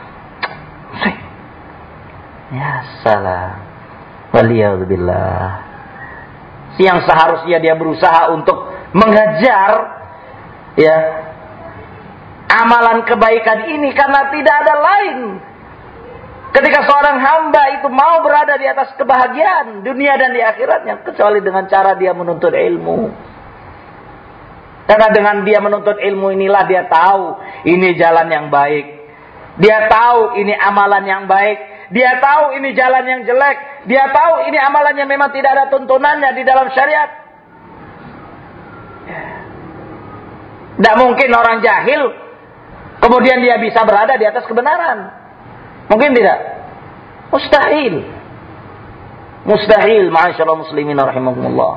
Ya salah, waliyadzubillah. Yang seharusnya dia berusaha untuk mengejar, ya, amalan kebaikan ini, karena tidak ada lain. Ketika seorang hamba itu mau berada di atas kebahagiaan dunia dan di akhiratnya, kecuali dengan cara dia menuntut ilmu. Karena dengan dia menuntut ilmu inilah dia tahu ini jalan yang baik. Dia tahu ini amalan yang baik. Dia tahu ini jalan yang jelek. Dia tahu ini amalan yang memang tidak ada tuntunannya di dalam syariat. Tidak mungkin orang jahil kemudian dia bisa berada di atas kebenaran. Mungkin tidak. Mustahil. Mustahil, ma'asyiral muslimin rahimakumullah.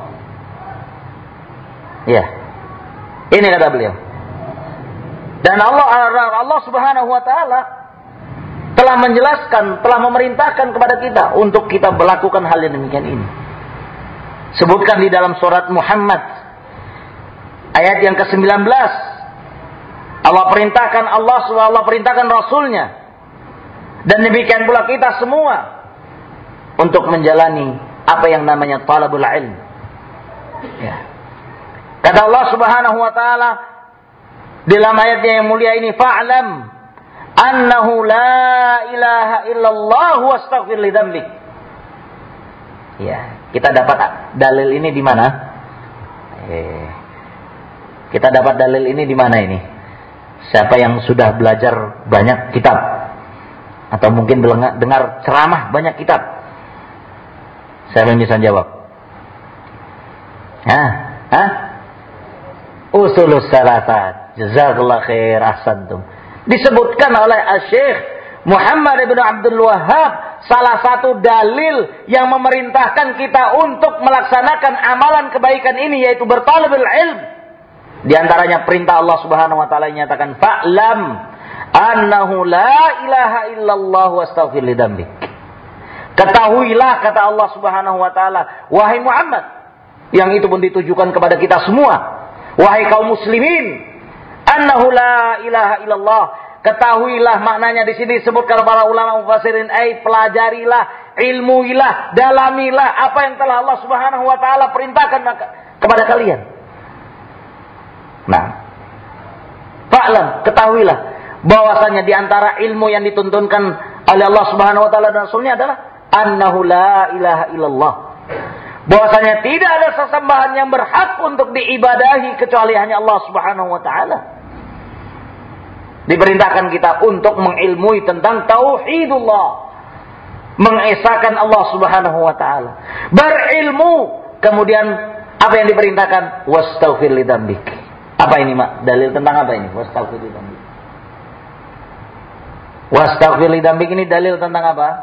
Ya. Ini kata beliau. Dan Allah Subhanahu wa taala telah menjelaskan, telah memerintahkan kepada kita untuk kita melakukan hal yang demikian ini. Sebutkan di dalam surat Muhammad ayat yang ke-19. Allah perintahkan Rasulnya. Dan demikian pula kita semua untuk menjalani apa yang namanya talabul ilm. Ya. Kata Allah Subhanahu wa taala dalam ayatnya yang mulia ini, fa'lam annahu la ilaha illallah wastaghfir li dzambik. Ya, kita dapat dalil ini di mana? Kita dapat dalil ini di mana ini? Siapa yang sudah belajar banyak kitab atau mungkin dengar ceramah banyak kitab? Siapa yang bisa jawab? Usulus Salasat. Jazakallah khair, ahsantum. Disebutkan oleh Syekh Muhammad ibn Abdul Wahhab salah satu dalil yang memerintahkan kita untuk melaksanakan amalan kebaikan ini, yaitu bertalabul ilm. Di antaranya perintah Allah Subhanahu wa taala yang nyatakan fa'lam annahu la ilaha illallah wastaghfir li dzambik. Ketahuilah, kata Allah Subhanahu wa taala, wahai Muhammad, yang itu pun ditujukan kepada kita semua. Wahai kaum muslimin, annahu la ilaha illallah. Ketahuilah maknanya di sini disebutkan para ulama mufassirin, pelajarilah, ilmuilah, dalamilah apa yang telah Allah Subhanahu wa taala perintahkan kepada kalian. Nah, fa'lam, ketahuilah bahwasanya di antara ilmu yang dituntunkan oleh Allah Subhanahu wa taala dan Rasulnya adalah annahu la ilaha illallah. Bahwasanya tidak ada sesembahan yang berhak untuk diibadahi kecuali hanya Allah Subhanahu wa taala. Diperintahkan kita untuk mengilmui tentang tauhidullah, mengesahkan Allah Subhanahu wa taala. Berilmu, kemudian apa yang diperintahkan? Wastaghfir li dzambik. Apa ini, Mak? Dalil tentang apa ini? Wastaghfir li dzambik. Wastaghfir li dzambik ini dalil tentang apa?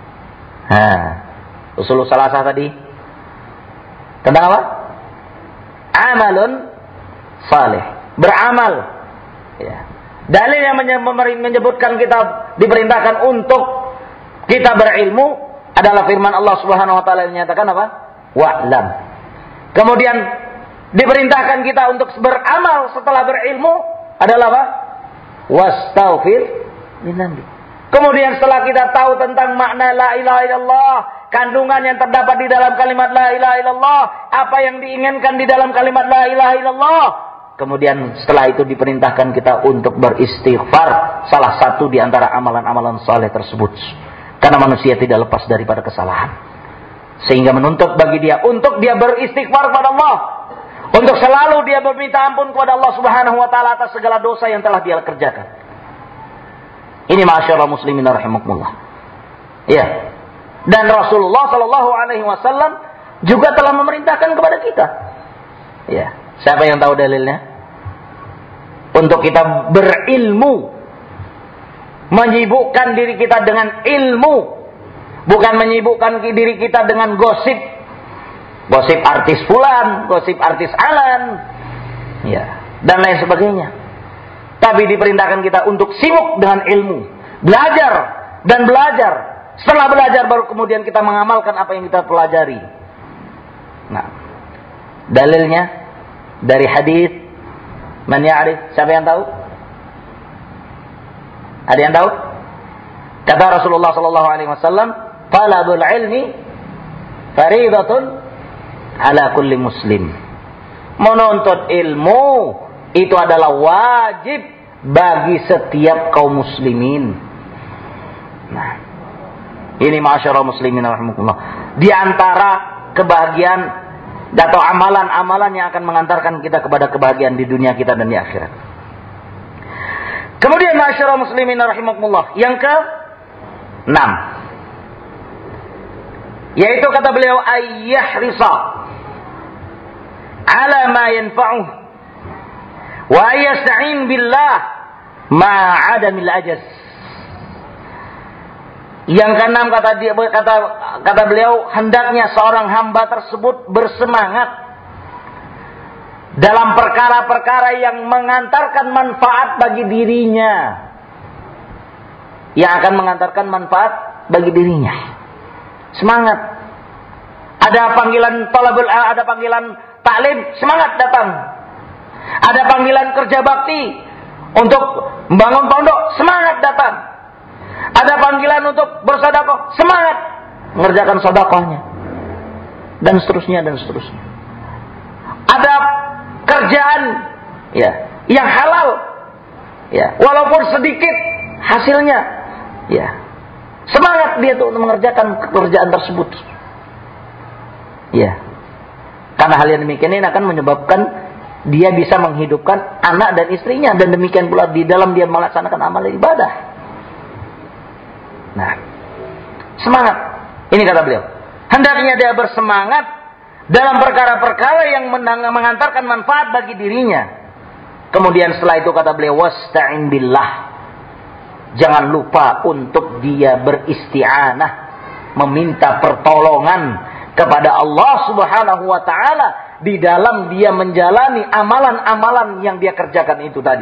Usul salasah tadi tentang apa? Amalun saleh, beramal. Ya. Dalil yang menyebutkan kita diperintahkan untuk kita berilmu adalah firman Allah Subhanahu wa taala yang menyatakan apa? Wa'lam. Kemudian diperintahkan kita untuk beramal setelah berilmu adalah apa? Wastaghfir lidzambik. Kemudian setelah kita tahu tentang makna la ilaha illallah, kandungan yang terdapat di dalam kalimat la ilaha illallah, apa yang diinginkan di dalam kalimat la ilaha illallah, kemudian setelah itu diperintahkan kita untuk beristighfar, salah satu di antara amalan-amalan saleh tersebut. Karena manusia tidak lepas daripada kesalahan. Sehingga menuntut bagi dia untuk dia beristighfar kepada Allah, untuk selalu dia meminta ampun kepada Allah Subhanahu wa taala atas segala dosa yang telah dia kerjakan. Ini ma'asyiral muslimin rahimakumullah. Ya. Dan Rasulullah sallallahu alaihi wasallam juga telah memerintahkan kepada kita. Ya. Siapa yang tahu dalilnya? Untuk kita berilmu, menyibukkan diri kita dengan ilmu, bukan menyibukkan diri kita dengan gosip. Gosip artis fulan, gosip artis alan, ya, dan lain sebagainya. Tapi diperintahkan kita untuk sibuk dengan ilmu, belajar dan belajar. Setelah belajar baru kemudian kita mengamalkan apa yang kita pelajari. Nah, dalilnya dari hadis, man ya'rif, siapa yang tahu? Ada yang tahu? Kata Rasulullah sallallahu alaihi wasallam, talabul ilmi fariidatun ala kulli muslim. Menuntut ilmu itu adalah wajib bagi setiap kaum muslimin. Nah, ini ma'asyiral muslimin rahimakumullah. Di antara kebahagiaan atau amalan-amalan yang akan mengantarkan kita kepada kebahagiaan di dunia kita dan di akhirat. Kemudian ma'asyiral muslimin rahimakumullah, yang ke-6, yaitu kata beliau ayyahrisa ala ma yanfa'uh wa yasta'in billah ma'adamil ajaz. Yang keenam kata beliau, hendaknya seorang hamba tersebut bersemangat dalam perkara-perkara yang mengantarkan manfaat bagi dirinya, yang akan mengantarkan manfaat bagi dirinya. Semangat. Ada panggilan talabul, ada panggilan taklim, semangat datang. Ada panggilan kerja bakti untuk membangun pondok, semangat datang. Ada panggilan untuk bersedekah, semangat mengerjakan sedekahnya. Dan seterusnya dan seterusnya. pekerjaan ya yang halal, ya walaupun sedikit hasilnya, ya semangat dia untuk mengerjakan pekerjaan tersebut, ya karena hal yang demikian ini akan menyebabkan dia bisa menghidupkan anak dan istrinya, dan demikian pula di dalam dia melaksanakan amal ibadah. Nah, semangat ini kata beliau, hendaknya dia bersemangat dalam perkara-perkara yang mengantarkan manfaat bagi dirinya. Kemudian setelah itu kata beliau, wasta'in billah, jangan lupa untuk dia beristi'anah, meminta pertolongan kepada Allah Subhanahu wa taala di dalam dia menjalani amalan-amalan yang dia kerjakan itu tadi.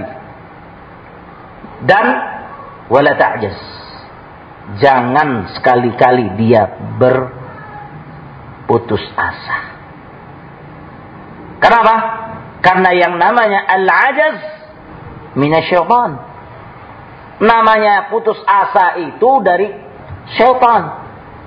Dan wala ta'jaz, jangan sekali-kali dia berputus asa. Kenapa? Karena yang namanya al-ajaz minasyaitan. Namanya putus asa itu dari syaitan.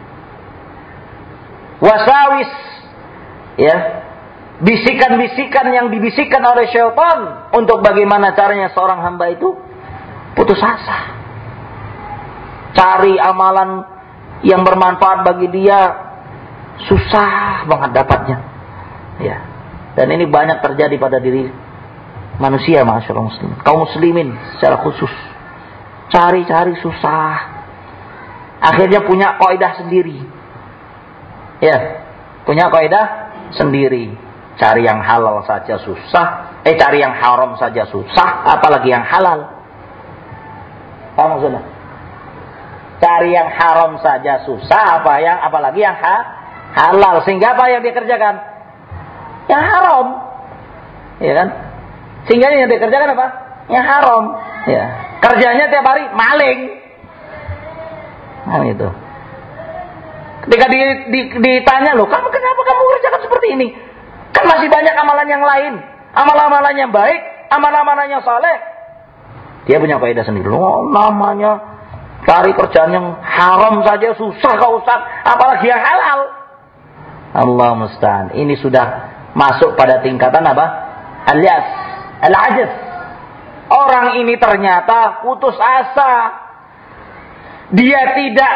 Wasawis, ya, bisikan-bisikan yang dibisikkan oleh syaitan untuk bagaimana caranya seorang hamba itu putus asa. Cari amalan yang bermanfaat bagi dia susah banget dapatnya, ya. Dan ini banyak terjadi pada diri manusia, masyaallah muslim, kaum muslimin secara khusus. Cari-cari susah, akhirnya punya kaidah sendiri, ya, punya kaidah sendiri. Cari yang halal saja susah, cari yang haram saja susah, apalagi yang halal. Paham maksudnya? Cari yang haram saja susah, apalagi yang halal. Sehingga apa yang dia kerjakan? Yang haram, ya kan? Sehingga yang dia kerjakan apa? Yang haram, ya. Kerjanya tiap hari maling, nah itu. Ketika ditanya, loh, kenapa kamu kerjakan seperti ini? Kan masih banyak amalan yang lain, amalan-amalan yang baik, amalan-amalan yang saleh. Dia punya kaidah sendiri. Loh, namanya cari kerjaan yang haram saja susah, kau Ustaz, apalagi yang halal. Allah musta'an. Ini sudah masuk pada tingkatan apa? Al-yas, al-ajaz. Orang ini ternyata putus asa. Dia tidak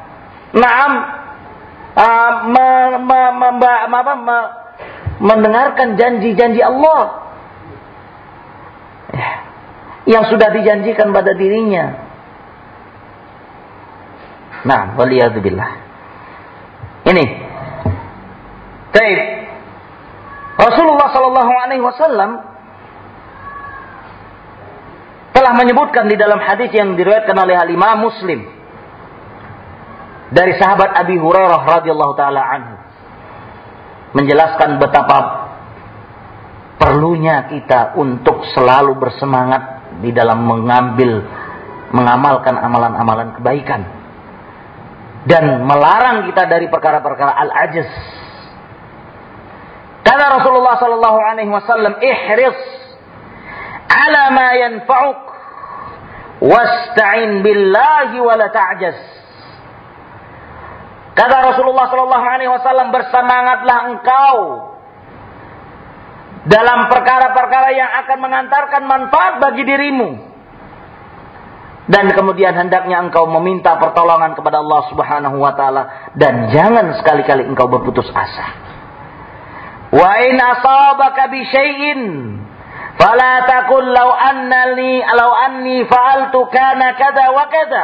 mendengarkan janji-janji Allah yang sudah dijanjikan pada dirinya. Nah, waliyadzubillah. Ini. Baik. Rasulullah sallallahu alaihi wasallam telah menyebutkan di dalam hadis yang diriwayatkan oleh Imam Muslim dari sahabat Abi Hurairah radhiyallahu taala anhu, menjelaskan betapa perlunya kita untuk selalu bersemangat di dalam mengamalkan amalan-amalan kebaikan dan melarang kita dari perkara-perkara al-ajaz. Kata Rasulullah sallallahu alaihi wasallam, ihris ala ma yanfa'uk wasta'in billahi wa la ta'jaz. Kata Rasulullah sallallahu alaihi wasallam, bersemangatlah engkau dalam perkara-perkara yang akan mengantarkan manfaat bagi dirimu, dan kemudian hendaknya engkau meminta pertolongan kepada Allah Subhanahu wa taala, dan jangan sekali-kali engkau berputus asa. Wa in asabaka bi syai'in fala taqul law anni fa'altu kana kada wa kada.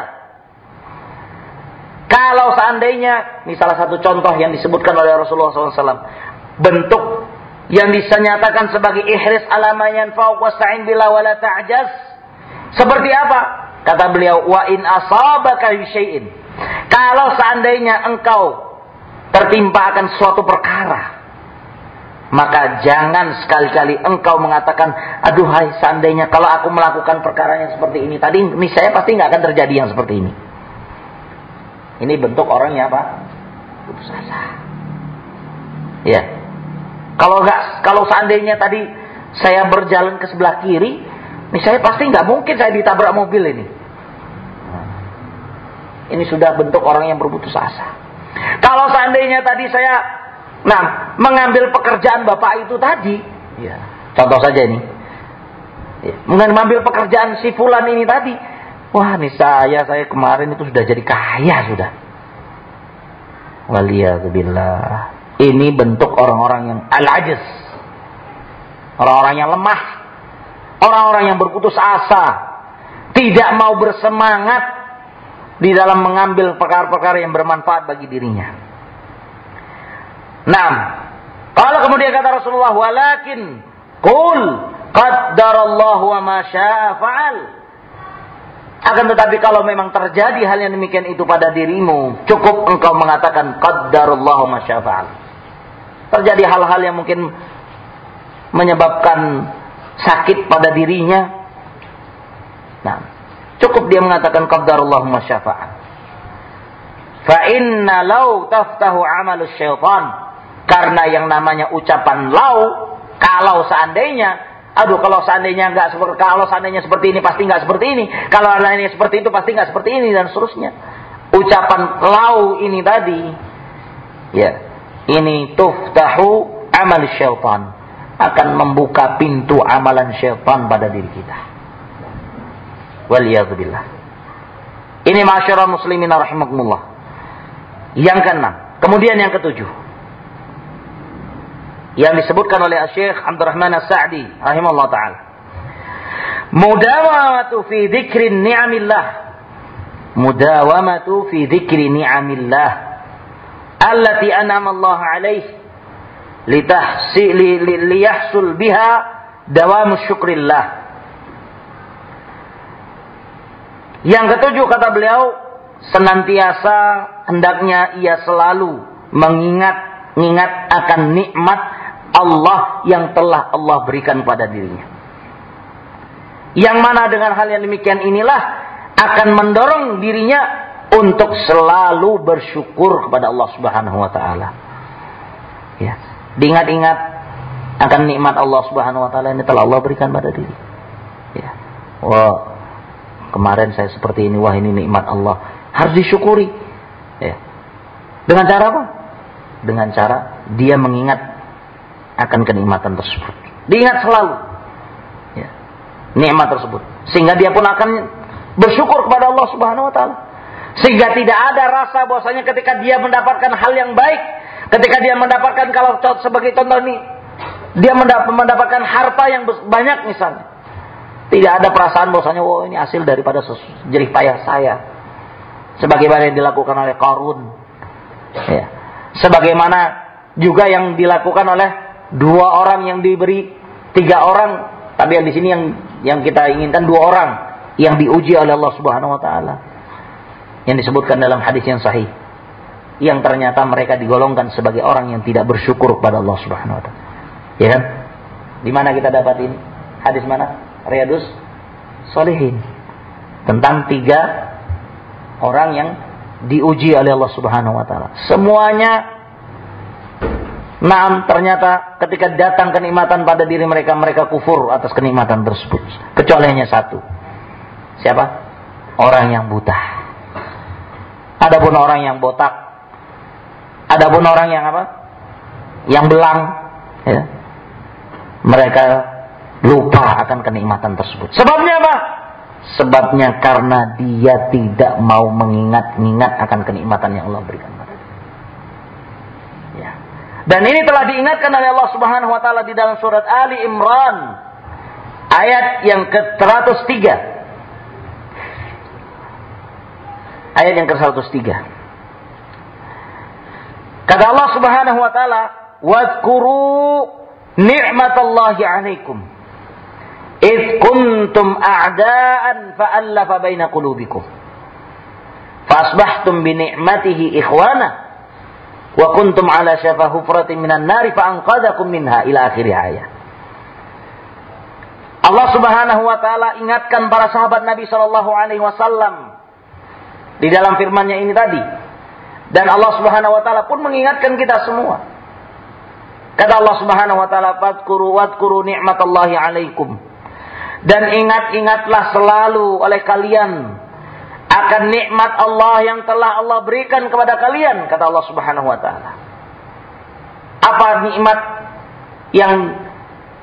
Kalau seandainya, ini salah satu contoh yang disebutkan oleh Rasulullah SAW, bentuk yang dinyatakan sebagai ihris ala ma yanfa'uk wasta'in billahi wa la ta'jaz. Seperti apa? Kata beliau, wa in asabaka bi syai'in, kalau seandainya engkau tertimpa akan suatu perkara, maka jangan sekali-kali engkau mengatakan, aduh hai, seandainya kalau aku melakukan perkaranya seperti ini tadi, ini saya pasti nggak akan terjadi yang seperti ini. Ini bentuk orangnya apa? Putus asa. Ya. Kalau seandainya tadi saya berjalan ke sebelah kiri, ini saya pasti nggak mungkin saya ditabrak mobil ini. Ini sudah bentuk orang yang berputus asa. Kalau seandainya tadi saya mengambil pekerjaan bapak itu tadi, ya, Contoh saja ini. Mengambil pekerjaan si fulan ini tadi. Wah, nih saya kemarin itu sudah jadi kaya sudah. Waliyadzubillah. Ini bentuk orang-orang yang al-ajiz. Orang-orang yang lemah. Orang-orang yang berputus asa. Tidak mau bersemangat di dalam mengambil perkara-perkara yang bermanfaat bagi dirinya. Nah, kalau kemudian kata Rasulullah, walakin qul qaddarallahu wa ma syaa fa'al. Akan tetapi kalau memang terjadi hal yang demikian itu pada dirimu, cukup engkau mengatakan qaddarallahu ma syaa fa'al. Terjadi hal-hal yang mungkin menyebabkan sakit pada dirinya. Nah, cukup dia mengatakan qaddarallahu ma syaa fa'al. Fa inna law taftahu 'amalus syaitan. Karena yang namanya ucapan lau, kalau seandainya, kalau seandainya seperti ini pasti enggak seperti ini, kalau lainnya seperti itu pasti enggak seperti ini, dan seterusnya. Ucapan lau ini tadi, ya, ini tuftahu amal syaitan, akan membuka pintu amalan syaitan pada diri kita. Waliyadzubillah. Ini ma'asyiral muslimin rahimakumullah. Yang keenam, kemudian yang ketujuh, yang disebutkan oleh Syekh Abdurrahman As-Sa'di rahimahullah ta'ala. Mudawamatu fi dzikri ni'amillah. Mudawamatu fi dzikri ni'amillah allati an'ama Allah 'alaihi liyahsul biha dawamu syukrillah. Yang ketujuh kata beliau, senantiasa hendaknya ia selalu mengingat akan nikmat Allah yang telah Allah berikan pada dirinya. Yang mana dengan hal yang demikian inilah akan mendorong dirinya untuk selalu bersyukur kepada Allah Subhanahu wa taala. Ya, diingat-ingat akan nikmat Allah Subhanahu wa taala yang telah Allah berikan pada diri. Ya. Wah, kemarin saya seperti ini, wah ini nikmat Allah. Harus disyukuri. Ya. Dengan cara apa? Dengan cara dia mengingat akan kenikmatan tersebut. Diingat selalu ya, nikmat tersebut. Sehingga dia pun akan bersyukur kepada Allah Subhanahu wa taala. Sehingga tidak ada rasa bahwasanya ketika dia mendapatkan hal yang baik, ketika dia mendapatkan, kalau sebagai contoh ini, dia mendapatkan harta yang banyak misalnya, tidak ada perasaan bahwasanya wah ini hasil daripada jerih payah saya. Sebagaimana yang dilakukan oleh Qarun. Ya. Sebagaimana juga yang dilakukan oleh 2 orang yang diberi 3 orang, tapi yang di sini yang kita inginkan 2 orang yang diuji oleh Allah Subhanahu wa taala. Yang disebutkan dalam hadis yang sahih. Yang ternyata mereka digolongkan sebagai orang yang tidak bersyukur kepada Allah Subhanahu wa taala. Ya kan? Di mana kita dapat ini? Hadis mana? Riyadus Shalihin. Tentang 3 orang yang diuji oleh Allah Subhanahu wa taala. Semuanya ternyata ketika datang kenikmatan pada diri mereka, mereka kufur atas kenikmatan tersebut. Kecuali hanya satu. Siapa? Orang yang buta. Adapun orang yang botak, adapun orang yang apa? Yang belang, ya. Mereka lupa akan kenikmatan tersebut. Sebabnya apa? Sebabnya karena dia tidak mau mengingat-ingat akan kenikmatan yang Allah berikan. Dan ini telah diingatkan oleh Allah Subhanahu wa taala di dalam surat Ali Imran ayat yang ke-103. Ayat yang ke-103. Kata Allah Subhanahu wa taala, "Wadhkuru ni'matallahi 'alaikum id kuntum a'da'an fa'alafa baina qulubikum fa asbahtum bi ni'matihi ikhwana wa kuntum ala syafa hufratin minan nari fa anqadhakum minha," ila akhir ayat. Allah Subhanahu wa taala ingatkan para sahabat Nabi sallallahu alaihi wasallam di dalam firman-Nya ini tadi. Dan Allah Subhanahu wa taala pun mengingatkan kita semua. Kata Allah Subhanahu wa taala, "Wadhkuru ni'matallahi 'alaikum." Dan ingat-ingatlah selalu oleh kalian akan nikmat Allah yang telah Allah berikan kepada kalian, kata Allah Subhanahu wa taala. Apa nikmat yang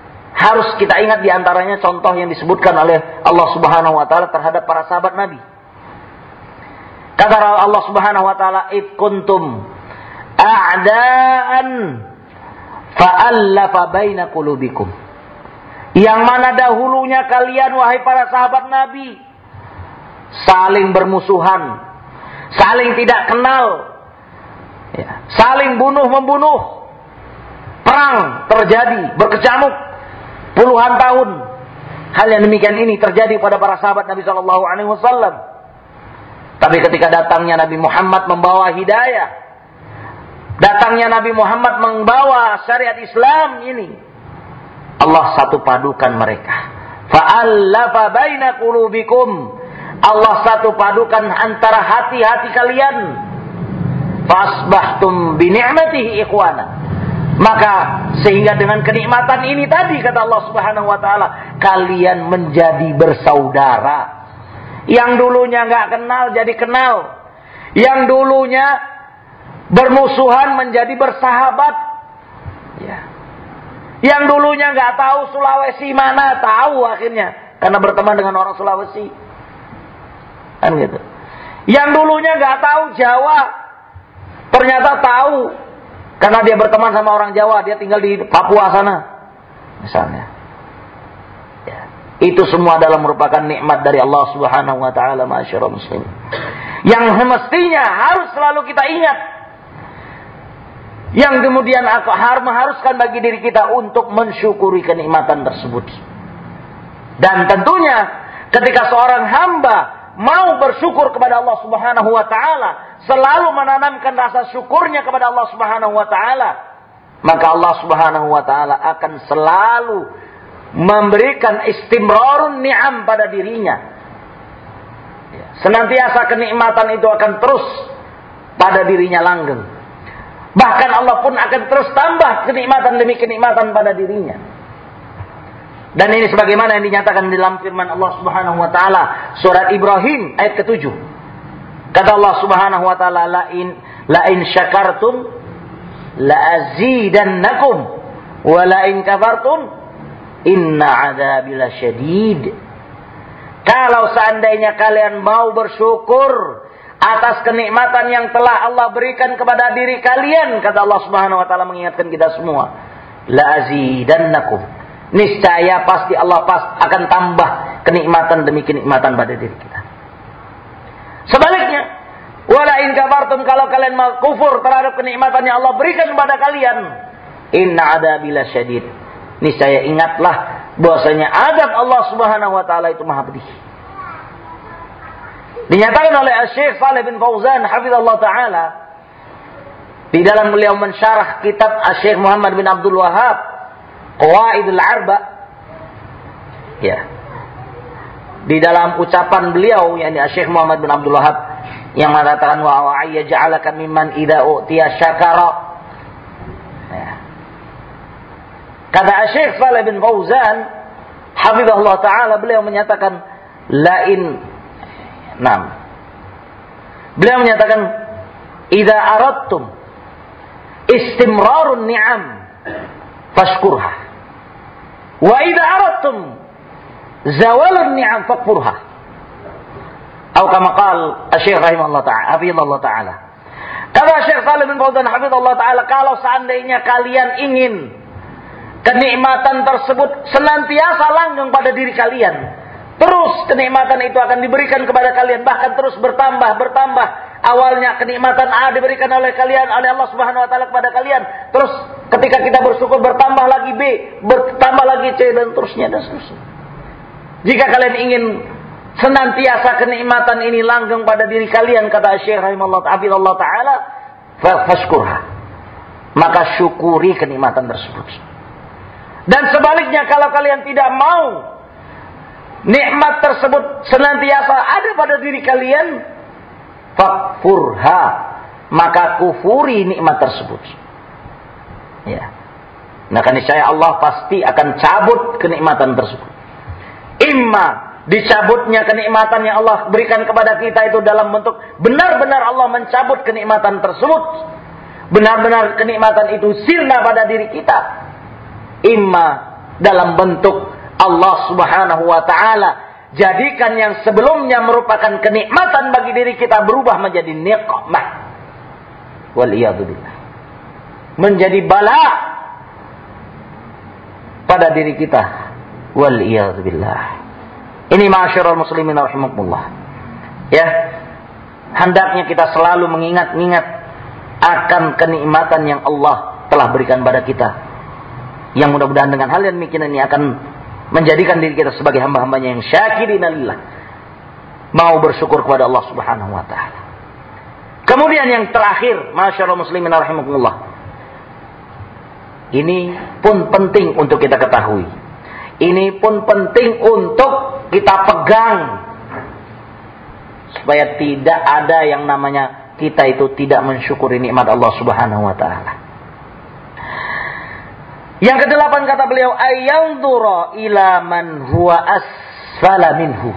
harus kita ingat diantaranya contoh yang disebutkan oleh Allah Subhanahu wa taala terhadap para sahabat Nabi. Kata Allah Subhanahu wa taala, "Id kuntum a'daan fa'allafa baina qulubikum." Yang mana dahulunya kalian wahai para sahabat Nabi saling bermusuhan, saling tidak kenal, saling bunuh-membunuh, perang terjadi, berkecamuk puluhan tahun. Hal yang demikian ini terjadi pada para sahabat Nabi sallallahu alaihi wasallam. Tapi ketika datangnya Nabi Muhammad membawa hidayah, datangnya Nabi Muhammad membawa syariat Islam ini, Allah satu padukan mereka. Fa'allafa baina qulubikum. Allah satu padukan antara hati-hati kalian. Fasbahtum bi ni'matihi ikhwana. Maka sehingga dengan kenikmatan ini tadi kata Allah Subhanahu wa taala, kalian menjadi bersaudara. Yang dulunya enggak kenal jadi kenal. Yang dulunya bermusuhan menjadi bersahabat. Ya. Yang dulunya enggak tahu Sulawesi mana, tahu akhirnya karena berteman dengan orang Sulawesi. Kan gitu. Yang dulunya enggak tahu Jawa, ternyata tahu karena dia berteman sama orang Jawa, dia tinggal di Papua sana, misalnya. Ya. Itu semua adalah merupakan nikmat dari Allah Subhanahu wa taala, ma'asyiral muslimin. Yang semestinya harus selalu kita ingat. Yang kemudian mengharuskan bagi diri kita untuk mensyukuri kenikmatan tersebut. Dan tentunya ketika seorang hamba mau bersyukur kepada Allah Subhanahu wa taala, selalu menanamkan rasa syukurnya kepada Allah Subhanahu wa taala, maka Allah Subhanahu wa taala akan selalu memberikan istimrarun ni'am pada dirinya. Senantiasa kenikmatan itu akan terus pada dirinya langgeng. Bahkan Allah pun akan terus tambah kenikmatan demi kenikmatan pada dirinya. Dan ini sebagaimana yang dinyatakan dalam firman Allah Subhanahu wa taala surat Ibrahim ayat ke-7. Kata Allah Subhanahu wa taala, la in syakartum la azidannakum wa la in kafartum inna 'adzabi lasyadid. Kalau seandainya kalian mau bersyukur atas kenikmatan yang telah Allah berikan kepada diri kalian, kata Allah Subhanahu wa taala mengingatkan kita semua, la azidannakum. Niscaya pasti Allah akan tambah kenikmatan demi kenikmatan pada diri kita. Sebaliknya, wala in kafartum, kalau kalian mau kufur terhadap kenikmatan yang Allah berikan kepada kalian, inna 'adzabi lasyadid. Niscaya ingatlah bahwasanya azab Allah Subhanahu wa taala itu maha pedih. Dinyatakan oleh Syekh Shalih bin Fauzan hafizallahu taala di dalam beliau mensyarah kitab Syekh Muhammad bin Abdul Wahhab Qawaidul Arba, ya, di dalam ucapan beliau yakni Syekh Muhammad bin Abdul Wahhab yang mengatakan wa ayya ja'alaka mimman idza utiya syakara. Ya. Kata Syekh Shalih bin Fauzan hafizahullah taala, beliau menyatakan beliau menyatakan idza aradtum istimrarun ni'am fashkurha wa idza aradtum zawalun ni'am fakfurha. Atau kama qala Syekh rahimahullah taala, hafizallahu taala. Kata Syekh Shalih bin Fauzan hafizallahu taala, kalau seandainya kalian ingin kenikmatan tersebut senantiasa langgeng pada diri kalian, terus kenikmatan itu akan diberikan kepada kalian, bahkan terus bertambah. Awalnya kenikmatan A diberikan oleh kalian, oleh Allah Subhanahu wa taala kepada kalian. Terus ketika kita bersyukur bertambah lagi B, bertambah lagi C, dan seterusnya. Jika kalian ingin senantiasa kenikmatan ini langgeng pada diri kalian, kata Syekh rahimahullah taala, fashkurha. Maka syukuri kenikmatan tersebut. Dan sebaliknya, kalau kalian tidak mau nikmat tersebut senantiasa ada pada diri kalian, fakfurha, maka kufuri nikmat tersebut. Ya. Maka niscaya Allah pasti akan cabut kenikmatan tersebut. Imma dicabutnya kenikmatan yang Allah berikan kepada kita itu dalam bentuk benar-benar Allah mencabut kenikmatan tersebut, benar-benar kenikmatan itu sirna pada diri kita. Imma dalam bentuk Allah Subhanahu wa taala. Jadikan yang sebelumnya merupakan kenikmatan bagi diri kita berubah menjadi nikmah. Wal iyadu billah. Menjadi bala pada diri kita. Wal iyadu billah. Ini ma'asyiral muslimin rahimakumullah. Ya. Hendaknya kita selalu mengingat-ingat akan kenikmatan yang Allah telah berikan pada kita. Yang mudah-mudahan dengan hal yang demikian ini akan menjadikan diri kita sebagai hamba-hambanya yang syakirina lillah. Mau bersyukur kepada Allah Subhanahu wa taala. Kemudian yang terakhir, masyaallah muslimin rahimakumullah. Ini pun penting untuk kita ketahui. Ini pun penting untuk kita pegang. Supaya tidak ada yang namanya kita itu tidak mensyukuri nikmat Allah Subhanahu wa taala. Yang kedelapan kata beliau, ayanzura ila man huwa asfala minhu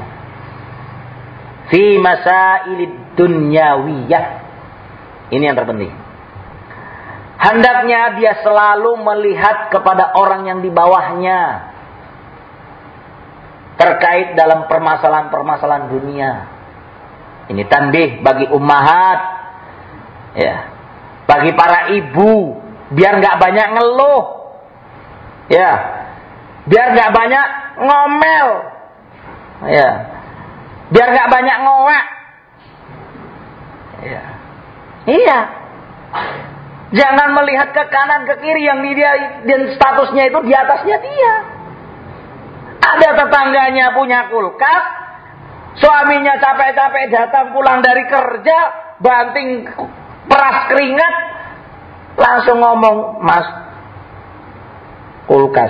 fi masailid dunyawiyah. Ini yang terpenting. Hendaknya dia selalu melihat kepada orang yang di bawahnya terkait dalam permasalahan-permasalahan dunia. Ini tanbih bagi ummahat, ya, bagi para ibu, biar nggak banyak ngeluh, ya, biar nggak banyak ngomel, ya, biar nggak banyak ngowak, ya, iya. Jangan melihat ke kanan ke kiri yang dia dan statusnya itu di atasnya dia. Ada tetangganya punya kulkas, suaminya capek-capek datang pulang dari kerja, banting peras keringat, langsung ngomong, "Mas, kulkas."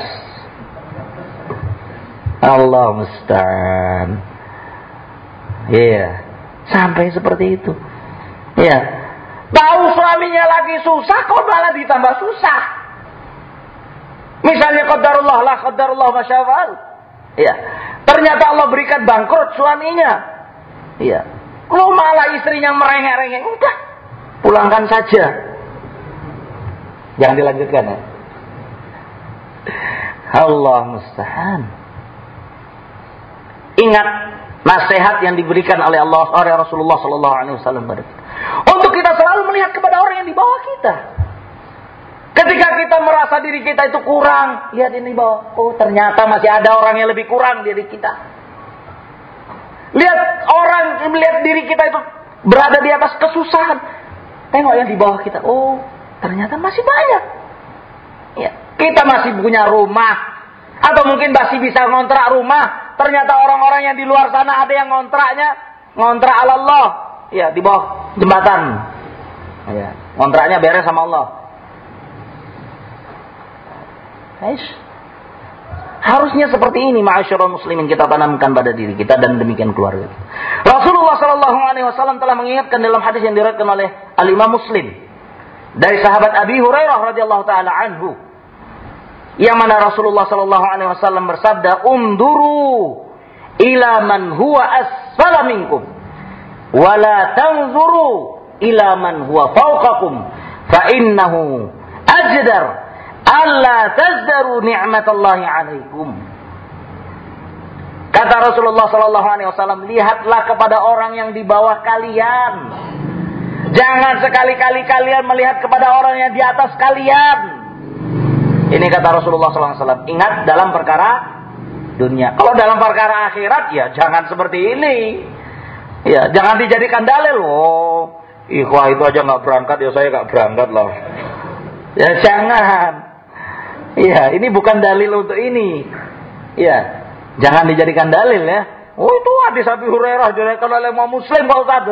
Allah musta'an. Iya, sampai seperti itu. Iya. Tahu suaminya lagi susah, kok malah ditambah susah. Misalnya qadarullah la qadarullah masyafa'al. Iya. Ternyata Allah berikan bangkrut suaminya. Iya. Kok malah istrinya merengek-rengek. Udah, pulangkan saja. Jangan dilanjutkan ya. Allah musta'an. Ingat nasihat yang diberikan oleh Allah, oleh Rasulullah sallallahu alaihi wasallam pada kita. Untuk kita selalu melihat kepada orang yang di bawah kita. Ketika kita merasa diri kita itu kurang, lihat ini di bawah. Oh, ternyata masih ada orang yang lebih kurang dari kita. Lihat orang, melihat diri kita itu berada di atas kesusahan. Tengok yang di bawah kita. Oh, ternyata masih banyak. Ya, kita masih punya rumah. Atau mungkin masih bisa ngontrak rumah. Ternyata orang-orang yang di luar sana ada yang ngontraknya ngontrak ala Allah. Ya, di bawah jembatan. Ya, ngontraknya beres sama Allah. Guys, harusnya seperti ini ma'asyiral muslimin kita tanamkan pada diri kita dan demikian keluarga. Rasulullah sallallahu alaihi wasallam telah mengingatkan dalam hadis yang diriwayatkan oleh Al-Imam Muslim dari sahabat Abi Hurairah radhiyallahu taala anhu, yang mana Rasulullah sallallahu alaihi wasallam bersabda, "Unduru ila man huwa asfala minkum wa la tanzuru ila man huwa fawqakum fa innahu ajdar alla tazdaru ni'matallahi 'alaikum." Kata Rasulullah sallallahu alaihi wasallam, lihatlah kepada orang yang di bawah kalian. Jangan sekali-kali kalian melihat kepada orang yang di atas kalian. Ini kata Rasulullah sallallahu alaihi wasallam. Ingat dalam perkara dunia. Kalau dalam perkara akhirat ya jangan seperti ini. Ya, jangan dijadikan dalil. Oh, ikhwah itu aja enggak berangkat, ya saya enggak berangkat loh. Ya jangan. Iya, ini bukan dalil untuk ini. Iya, jangan dijadikan dalil ya. Oh itu hadis Abi Hurairah diriwayatkan oleh Imam Muslim Pak Ustaz.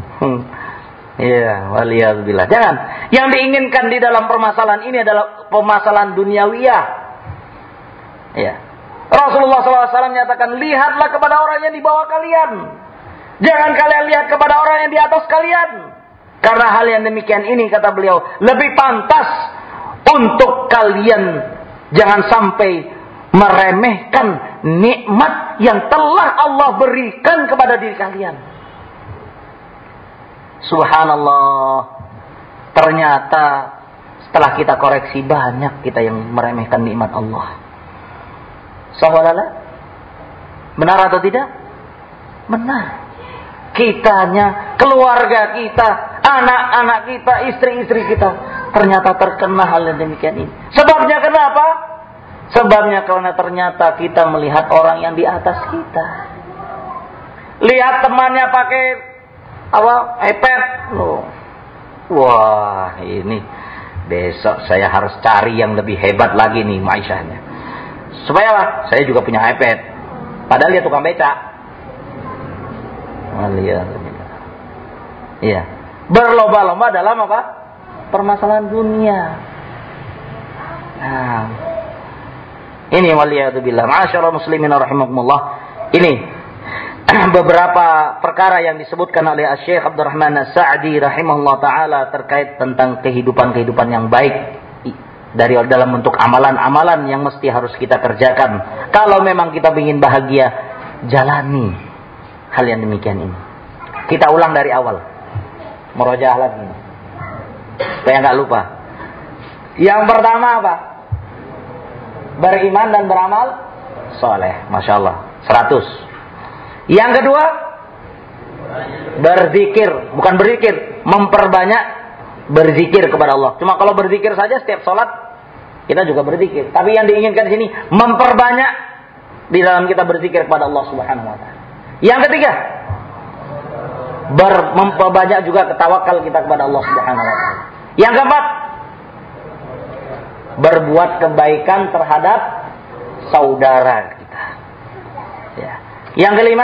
Iya, waliyadzubillah. Jangan. Yang diinginkan di dalam permasalahan ini adalah permasalahan duniawiyah. Iya. Rasulullah SAW menyatakan, lihatlah kepada orang yang di bawah kalian. Jangan kalian lihat kepada orang yang di atas kalian. Karena hal yang demikian ini, kata beliau, lebih pantas untuk kalian jangan sampai meremehkan nikmat yang telah Allah berikan kepada diri kalian. Subhanallah. Ternyata setelah kita koreksi banyak kita yang meremehkan nikmat Allah. Sahwalala? Benar atau tidak? Benar. Kitanya, keluarga kita, anak-anak kita, istri-istri kita ternyata terkena hal yang demikian ini. Sebabnya kenapa? Sebabnya karena ternyata kita melihat orang yang di atas kita. Lihat temannya pakai iPad. Loh. Wah, ini besok saya harus cari yang lebih hebat lagi nih maishahnya. Supaya apa? Saya juga punya iPad. Padahal dia tukang becak. Iya. Berlomba-lomba dalam apa? Permasalahan dunia. Nah, ini waliyadzubillah. Ma'asyiral muslimin rahimakumullah. Ini beberapa perkara yang disebutkan oleh Syekh Abdurrahman As-Sa'di rahimahullah taala terkait tentang kehidupan yang baik dari dalam bentuk amalan-amalan yang mesti harus kita kerjakan. Kalau memang kita ingin bahagia, jalani hal yang demikian ini. Kita ulang dari awal. Murojaah lagi. Supaya nggak lupa. Yang pertama apa? Beriman dan beramal soleh. Masya Allah. 100. Yang kedua, berzikir. Bukan berzikir. Memperbanyak berzikir kepada Allah. Cuma kalau berzikir saja setiap sholat, kita juga berzikir. Tapi yang diinginkan di sini, memperbanyak di dalam kita berzikir kepada Allah Subhanahu wa Ta'ala. Yang ketiga, memperbanyak juga ketawakal kita kepada Allah Subhanahu wa Ta'ala. Yang keempat, berbuat kebaikan terhadap saudara kita. Ya. Yang kelima,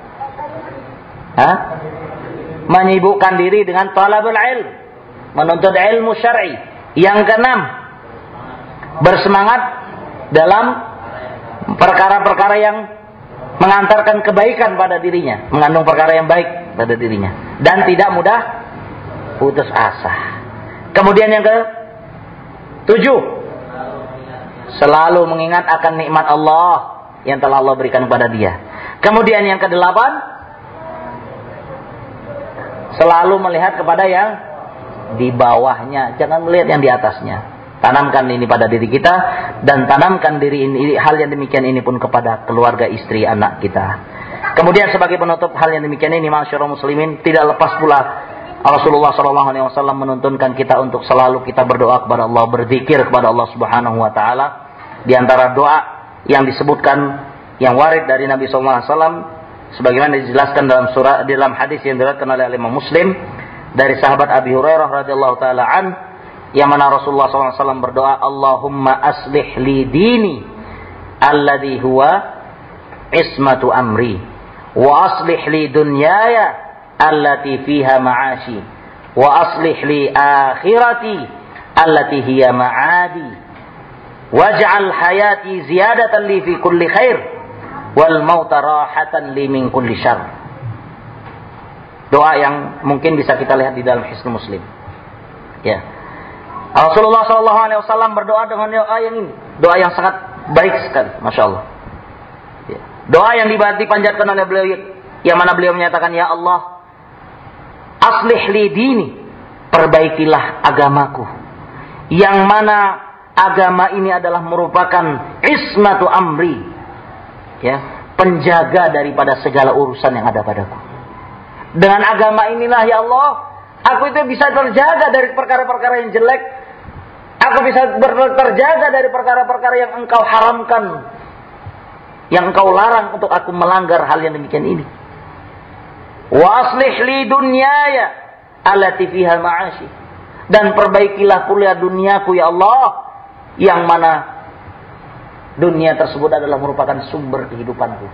menyibukkan diri dengan talabul ilm, menuntut ilmu syar'i. Yang keenam, bersemangat dalam perkara-perkara yang mengantarkan kebaikan pada dirinya, mengandung perkara yang baik pada dirinya, dan tidak mudah putus asa. Kemudian yang ke-7, selalu mengingat akan nikmat Allah yang telah Allah berikan kepada dia. Kemudian yang ke-8, selalu melihat kepada yang di bawahnya, jangan melihat yang di atasnya. Tanamkan ini pada diri kita, dan tanamkan diri ini, hal yang demikian ini pun kepada keluarga, istri, anak kita. Kemudian sebagai penutup hal yang demikian ini, ma'asyiral muslimin, tidak lepas pula Rasulullah SAW menuntunkan kita untuk selalu kita berdoa kepada Allah, berzikir kepada Allah Subhanahu wa Ta'ala. Di antara doa yang disebutkan, yang warid dari Nabi SAW, sebagaimana dijelaskan dalam hadis yang diriwayatkan oleh Imam Muslim dari sahabat Abi Hurairah radhiyallahu taala an, yang mana Rasulullah SAW berdoa, Allahumma aslih li dini alladhi huwa ismatu amri, wa aslih li dunyaya allati fiha ma'ashi, wa aslih li akhirati allati hiya ma'adi, waj'al hayati ziyadatan li fi kulli khair, wal mauta rahatan li min kulli syarr. Doa yang mungkin bisa kita lihat di dalam Hisnul Muslim. Ya. Rasulullah SAW berdoa dengan doa yang ini, doa yang sangat baik sekali, masya Allah. Ya. Doa yang dipanjatkan oleh beliau, yang mana beliau menyatakan, ya Allah, aslih li dini, perbaikilah agamaku, yang mana agama ini adalah merupakan ismatu amri, ya, penjaga daripada segala urusan yang ada padaku. Dengan agama inilah ya Allah, aku itu bisa terjaga dari perkara-perkara yang jelek. Aku bisa terjaga dari perkara-perkara yang engkau haramkan, yang engkau larang untuk aku melanggar hal yang demikian ini. Wa aslih li dunyaya allati fiha ma'ashi, dan perbaikilah pula duniaku ya Allah, yang mana dunia tersebut adalah merupakan sumber kehidupanku.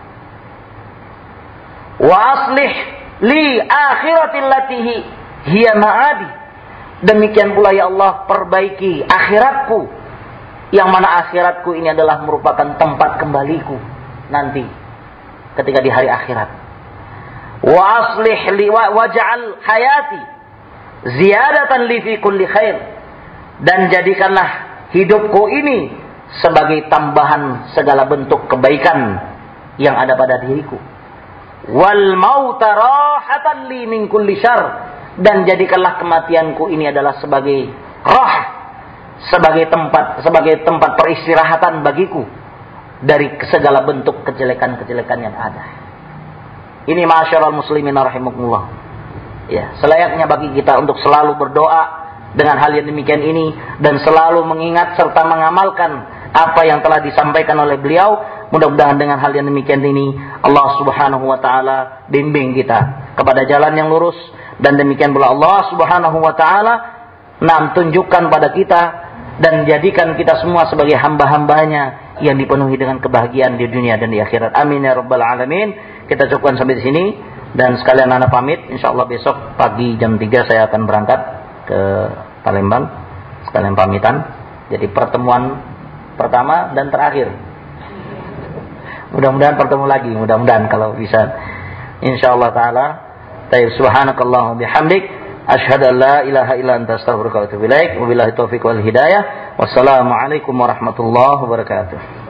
Wa aslih li akhirati allati hiya ma'adi, demikian pula ya Allah, perbaiki akhiratku, yang mana akhiratku ini adalah merupakan tempat kembaliku nanti ketika di hari akhirat. Wa aslih li waj'al hayati ziyadatan li fi kulli khair, dan jadikanlah hidupku ini sebagai tambahan segala bentuk kebaikan yang ada pada diriku. Wal mauta rahatan li min kulli syarr, dan jadikanlah kematianku ini adalah sebagai rah, sebagai tempat peristirahatan bagiku dari segala bentuk kejelekan-kejelekan yang ada. Ini ma'asyiral muslimin rahimakumullah. Ya, selayaknya bagi kita untuk selalu berdoa dengan hal yang demikian ini dan selalu mengingat serta mengamalkan apa yang telah disampaikan oleh beliau. Mudah-mudahan dengan hal yang demikian ini Allah Subhanahu wa taala bimbing kita kepada jalan yang lurus, dan demikian pula Allah Subhanahu wa taala tunjukkan pada kita dan jadikan kita semua sebagai hamba-hambanya yang dipenuhi dengan kebahagiaan di dunia dan di akhirat. Amin ya rabbal alamin. Kita cukupkan sampai di sini dan sekalian anak pamit. Insyaallah besok pagi jam 3 saya akan berangkat ke Palembang. Sekalian pamitan. Jadi pertemuan pertama dan terakhir. Mudah-mudahan bertemu lagi, mudah-mudahan kalau bisa. Insyaallah taala. Tayyib, subhanakallahumma bihamdik asyhadu an la ilaha illa anta astaghfiruka wa atubu ilaik. Wabillahi taufiq wal hidayah. Wassalamualaikum warahmatullahi wabarakatuh.